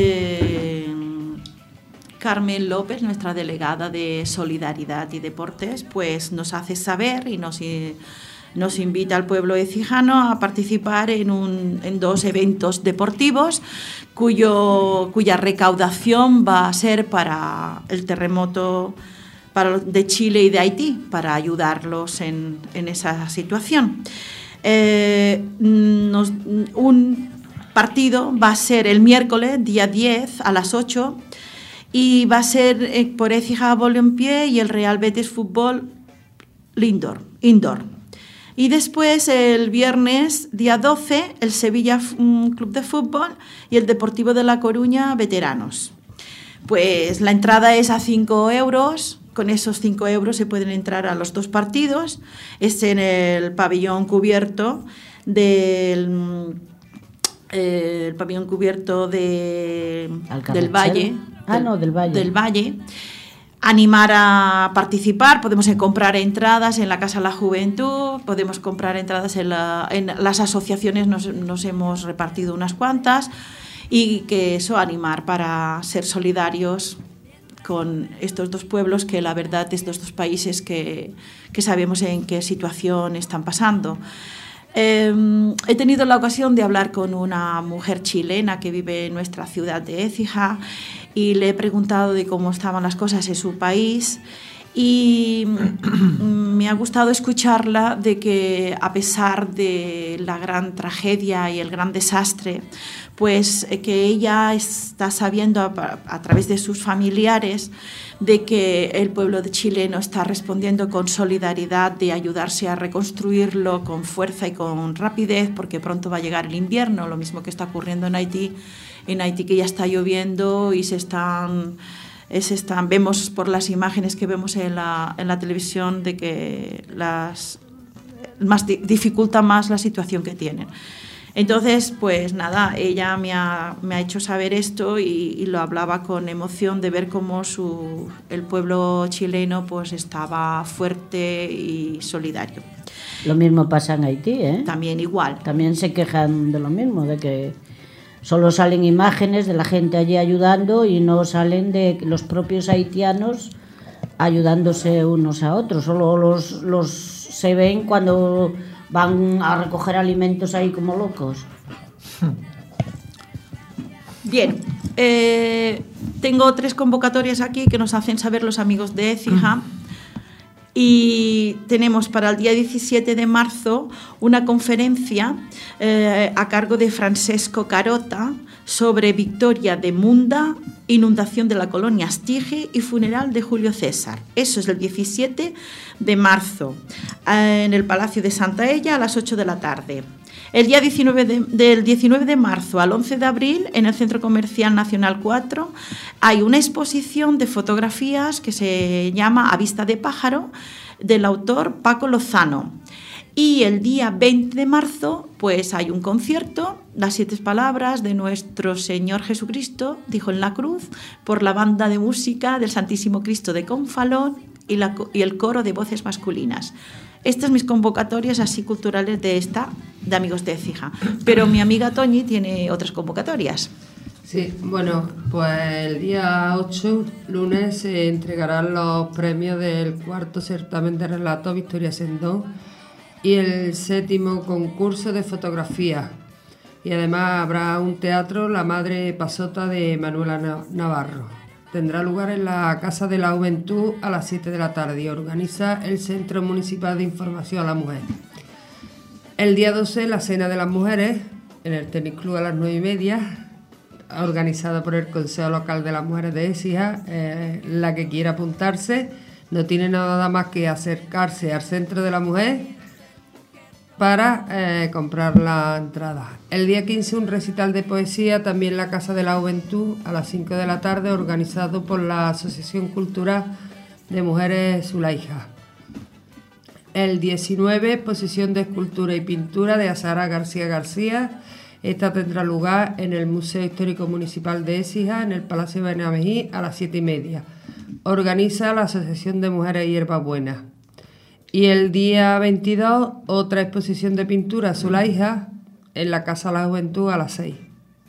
Carmen López, nuestra delegada de Solidaridad y Deportes, pues nos hace saber y nos nos invita al pueblo ecijano a participar en 2 eventos deportivos cuya recaudación va a ser para el terremoto de Chile y de Haití, para ayudarlos en esa situación. Un partido va a ser el miércoles, día 10, a las 8, y va a ser por Écija Balompié y el Real Betis Fútbol Indoor. Y después, el viernes, día 12, el Sevilla Club de Fútbol y el Deportivo de La Coruña Veteranos. Pues la entrada es a 5 euros. Con esos 5 euros se pueden entrar a los 2 partidos. Es en el pabellón cubierto del del Valle. Del Valle. Animar a participar, podemos comprar entradas en la Casa de la Juventud, podemos comprar entradas en las asociaciones, nos hemos repartido unas cuantas, y que eso, animar para ser solidarios con estos 2 pueblos, que la verdad, estos 2 países que sabemos en qué situación están pasando. He tenido la ocasión de hablar con una mujer chilena que vive en nuestra ciudad de Écija, y le he preguntado de cómo estaban las cosas en su país, y me ha gustado escucharla, de que a pesar de la gran tragedia y el gran desastre, pues que ella está sabiendo a través de sus familiares de que el pueblo chileno está respondiendo con solidaridad, de ayudarse a reconstruirlo con fuerza y con rapidez, porque pronto va a llegar el invierno, lo mismo que está ocurriendo en Haití, que ya está lloviendo y vemos por las imágenes que vemos en la televisión de que dificulta más la situación que tienen. Entonces, pues nada, ella me ha hecho saber esto, y lo hablaba con emoción de ver cómo el pueblo chileno pues estaba fuerte y solidario. Lo mismo pasa en Haití, ¿eh? También igual. También se quejan de lo mismo, de que solo salen imágenes de la gente allí ayudando y no salen de los propios haitianos ayudándose unos a otros. Solo los se ven cuando van a recoger alimentos ahí como locos. Bien, tengo 3 convocatorias aquí que nos hacen saber los amigos de Écija. Y tenemos para el día 17 de marzo una conferencia a cargo de Francesco Carota sobre Victoria de Munda, inundación de la colonia Astige y funeral de Julio César. Eso es el 17 de marzo en el Palacio de Santa Ella a las 8 de la tarde. El día del 19 de marzo al 11 de abril, en el Centro Comercial Nacional 4, hay una exposición de fotografías que se llama A vista de pájaro, del autor Paco Lozano. Y el día 20 de marzo, pues hay un concierto, Las 7 palabras de nuestro Señor Jesucristo, dijo en la cruz, por la banda de música del Santísimo Cristo de Confalón y el coro de voces masculinas. Estas mis convocatorias así culturales de Amigos de Écija. Pero mi amiga Toñi tiene otras convocatorias. Sí, bueno, pues el día 8, lunes, se entregarán los premios del 4º certamen de relato Victoria Sendón y el 7º concurso de fotografía. Y además habrá un teatro, La Madre Pasota, de Manuela Navarro. Tendrá lugar en la Casa de la Juventud a las 7 de la tarde y organiza el Centro Municipal de Información a la Mujer. El día 12, la Cena de las Mujeres, en el Tenis Club a las 9:30, organizada por el Consejo Local de las Mujeres de Écija. La que quiera apuntarse no tiene nada más que acercarse al Centro de la Mujer para comprar la entrada. El día 15, un recital de poesía, también en la Casa de la Juventud, a las 5 de la tarde, organizado por la Asociación Cultural de Mujeres Zulaija. El 19, exposición de escultura y pintura de Azahara García García. Esta tendrá lugar en el Museo Histórico Municipal de Écija, en el Palacio de Benamejí, a las 7:30. Organiza la Asociación de Mujeres Hierbabuena. Y el día 22, otra exposición de pintura Zulaija en la Casa de la Juventud a las 6.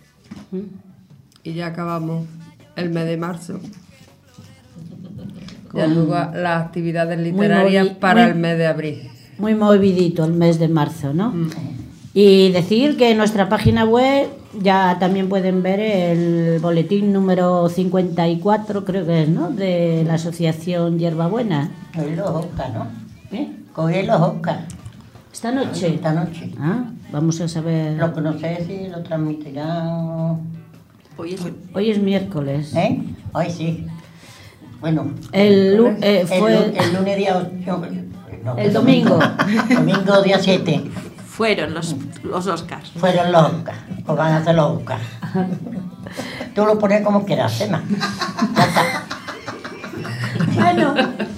Y ya acabamos el mes de marzo. Ya luego las actividades literarias para el mes de abril. muy movidito el mes de marzo, ¿no? Y decir que en nuestra página web ya también pueden ver el boletín número 54, creo que es, ¿no? De la Asociación Hierbabuena. Hoy los Oscar, ¿no? ¿Eh? Hoy los Oscar. ¿Esta noche? Esta noche. Ah, vamos a saber. Lo que no sé si lo transmitirán. Hoy es miércoles. ¿Eh? Hoy sí. Bueno. El lunes día 8. No, el domingo. Domingo día 7. Fueron los Oscars. Fueron los Oscars. O van a ser los Oscars. Tú lo pones como quieras, Emma. Ya está. Bueno.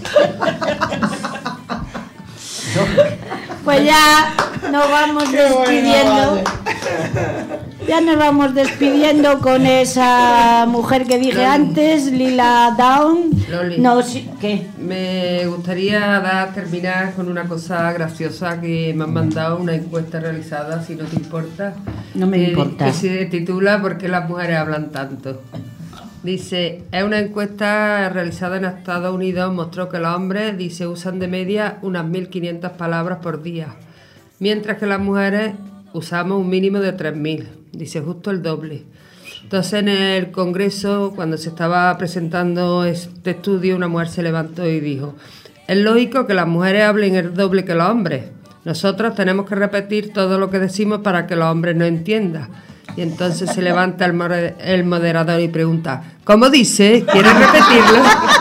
Pues ya nos vamos despidiendo. Ya nos vamos despidiendo con esa mujer que dije antes, Lila Down. Loli, no, sí, ¿qué? Me gustaría terminar con una cosa graciosa que me han mandado, una encuesta realizada, si no te importa. No me importa. Que se titula ¿Por qué las mujeres hablan tanto? Dice, es una encuesta realizada en Estados Unidos, mostró que los hombres, dice, usan de media unas 1.500 palabras por día, mientras que las mujeres usamos un mínimo de 3.000, dice, justo el doble. Entonces en el Congreso, cuando se estaba presentando este estudio, una mujer se levantó y dijo, es lógico que las mujeres hablen el doble que los hombres. Nosotros tenemos que repetir todo lo que decimos para que los hombres nos entiendan. Y entonces se levanta el moderador y pregunta, ¿cómo dice? ¿Quieres repetirlo?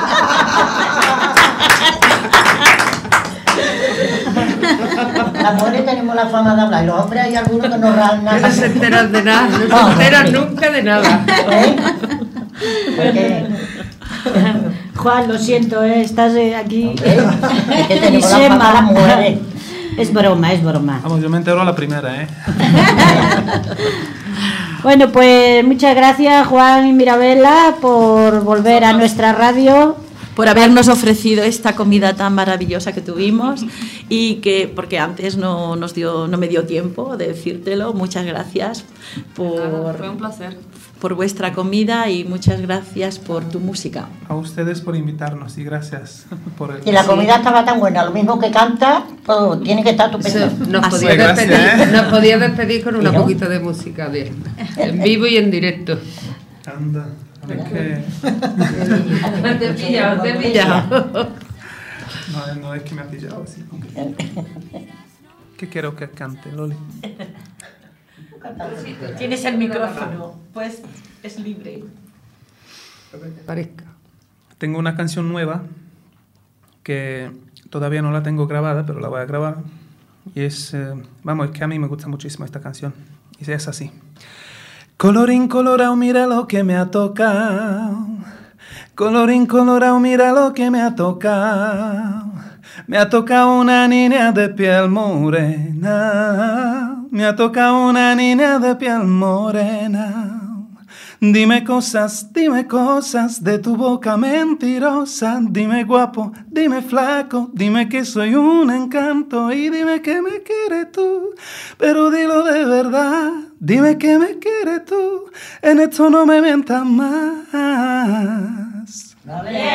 Las mujeres tenemos la fama de hablar y los hombres hay algunos que no hablan nada. No se enteran de nada, no se enteran nunca de nada. Porque... Juan, lo siento, estás aquí. Es que tenemos la fama de las mujeres. Es broma, es broma. Vamos, yo me entero a la primera, ¿eh? Bueno, pues muchas gracias Juan y Mirabela por volver a nuestra radio. Por habernos ofrecido esta comida tan maravillosa que tuvimos y que, porque antes no me dio tiempo de decírtelo, muchas gracias Fue un placer. Por vuestra comida y muchas gracias por tu música. A ustedes por invitarnos y gracias por el... Y la comida estaba tan buena, lo mismo que canta, pues tiene que estar estupendo. Nos podía despedir con un poquito de música bien, en vivo y en directo. Anda, a ver qué... Te he pillado. No, es que me ha pillado así. ¿Qué quiero que cante, Loli? Tienes el micrófono, pues es libre. Parezca. Tengo una canción nueva que todavía no la tengo grabada, pero la voy a grabar. Y es, es que a mí me gusta muchísimo esta canción. Y es así. Colorín colorado, mira lo que me ha tocado. Colorín colorado, mira lo que me ha tocado. Me ha tocado una niña de piel morena. Me ha tocado una niña de piel morena. Dime cosas de tu boca mentirosa. Dime guapo, dime flaco, dime que soy un encanto y dime que me quieres tú. Pero dilo de verdad, dime que me quieres tú. En esto no me mientas más. ¡Vale!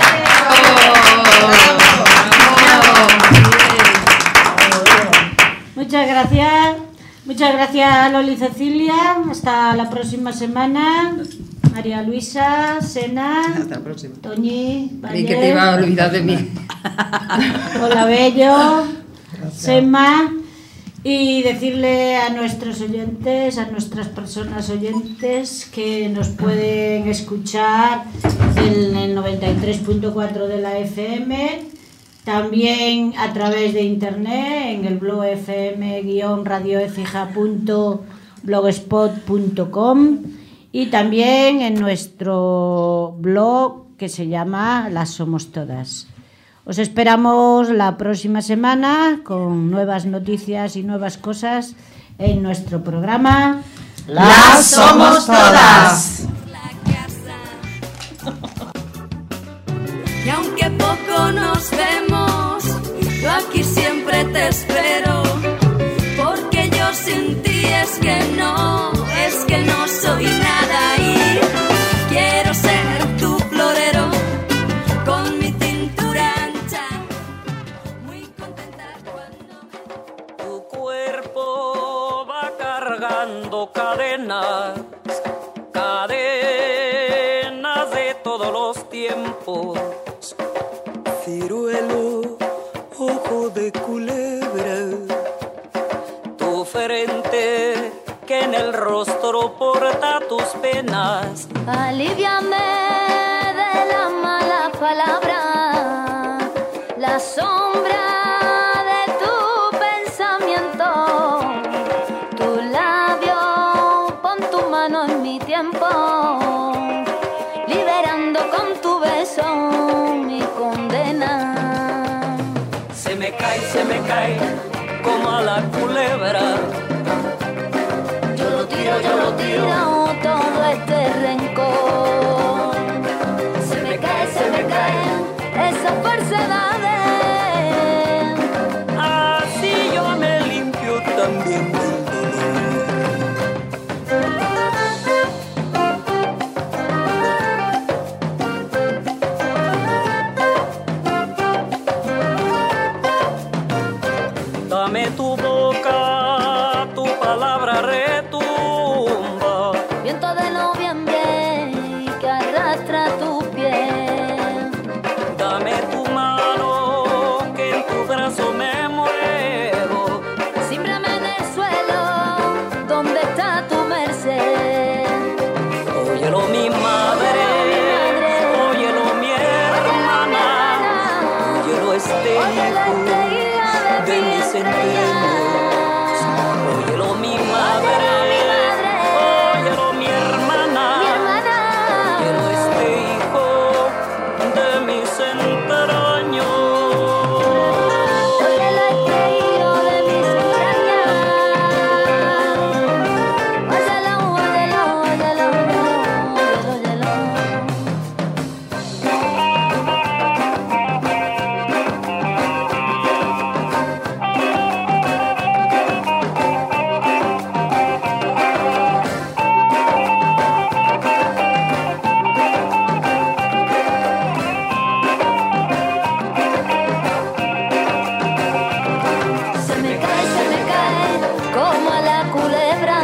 Muchas gracias. Muchas gracias, Loli Cecilia. Hasta la próxima semana. María Luisa, Sena, Hasta la próxima. Toñi, Creí que te iba a olvidar de mí. Hola, Bello, Sema. Y decirle a nuestros oyentes, a nuestras personas oyentes, que nos pueden escuchar en el 93.4 de la FM. También a través de internet en el blog fm-radioecija.blogspot.com y también en nuestro blog que se llama Las Somos Todas. Os esperamos la próxima semana con nuevas noticias y nuevas cosas en nuestro programa Las Somos Todas. Y aunque poco nos vemos, yo aquí siempre te espero, porque yo sin ti es que no soy nada y quiero ser tu florero con mi cintura ancha, muy contenta cuando tiempos. Ciruelo, ojo de culebra, tu frente que en el rostro porta tus penas. Aliviame de la mala palabra, la sombra de tu pensamiento, tu labio, pon tu mano en mi tiempo, liberando con tu beso mi condena. Se me cae como a la culebra. Yo lo tiro todo este rencor. Se me caen esas falsedades. Así yo me limpio también del dolor. Dame tu boca, tu palabra retumba. Viento de noviembre que arrastra tu piel. Dame tu mano, que en tu brazo me muevo. Símbrame en el suelo, donde está tu merced. Óyelo mi madre, óyelo mi hermana, óyelo este hijo de mis entrañas. Óyelo mi madre, óyelo mi hermana, óyelo este hijo de mis entrañas. Óyelo este hijo de mis entrañas. Se me cae como a la culebra.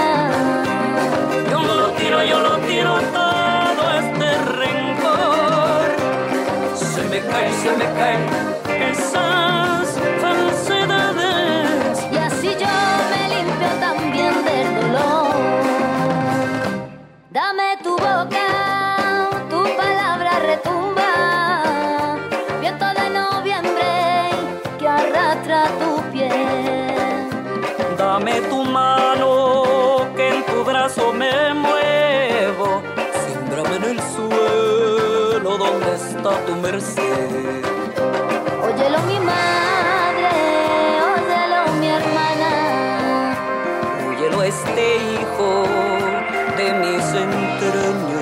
Yo lo tiro todo este rencor. Se me caen esas falsedades. Y así yo me limpio también del dolor. Dame tu boca, tu palabra retumba. Viento de noviembre que arrastra tu piel. Dame tu mano, que en tu brazo me muevo. Siémbrame en el suelo, donde está tu merced. Óyelo mi madre, óyelo mi hermana. Óyelo este hijo de mis entrañas.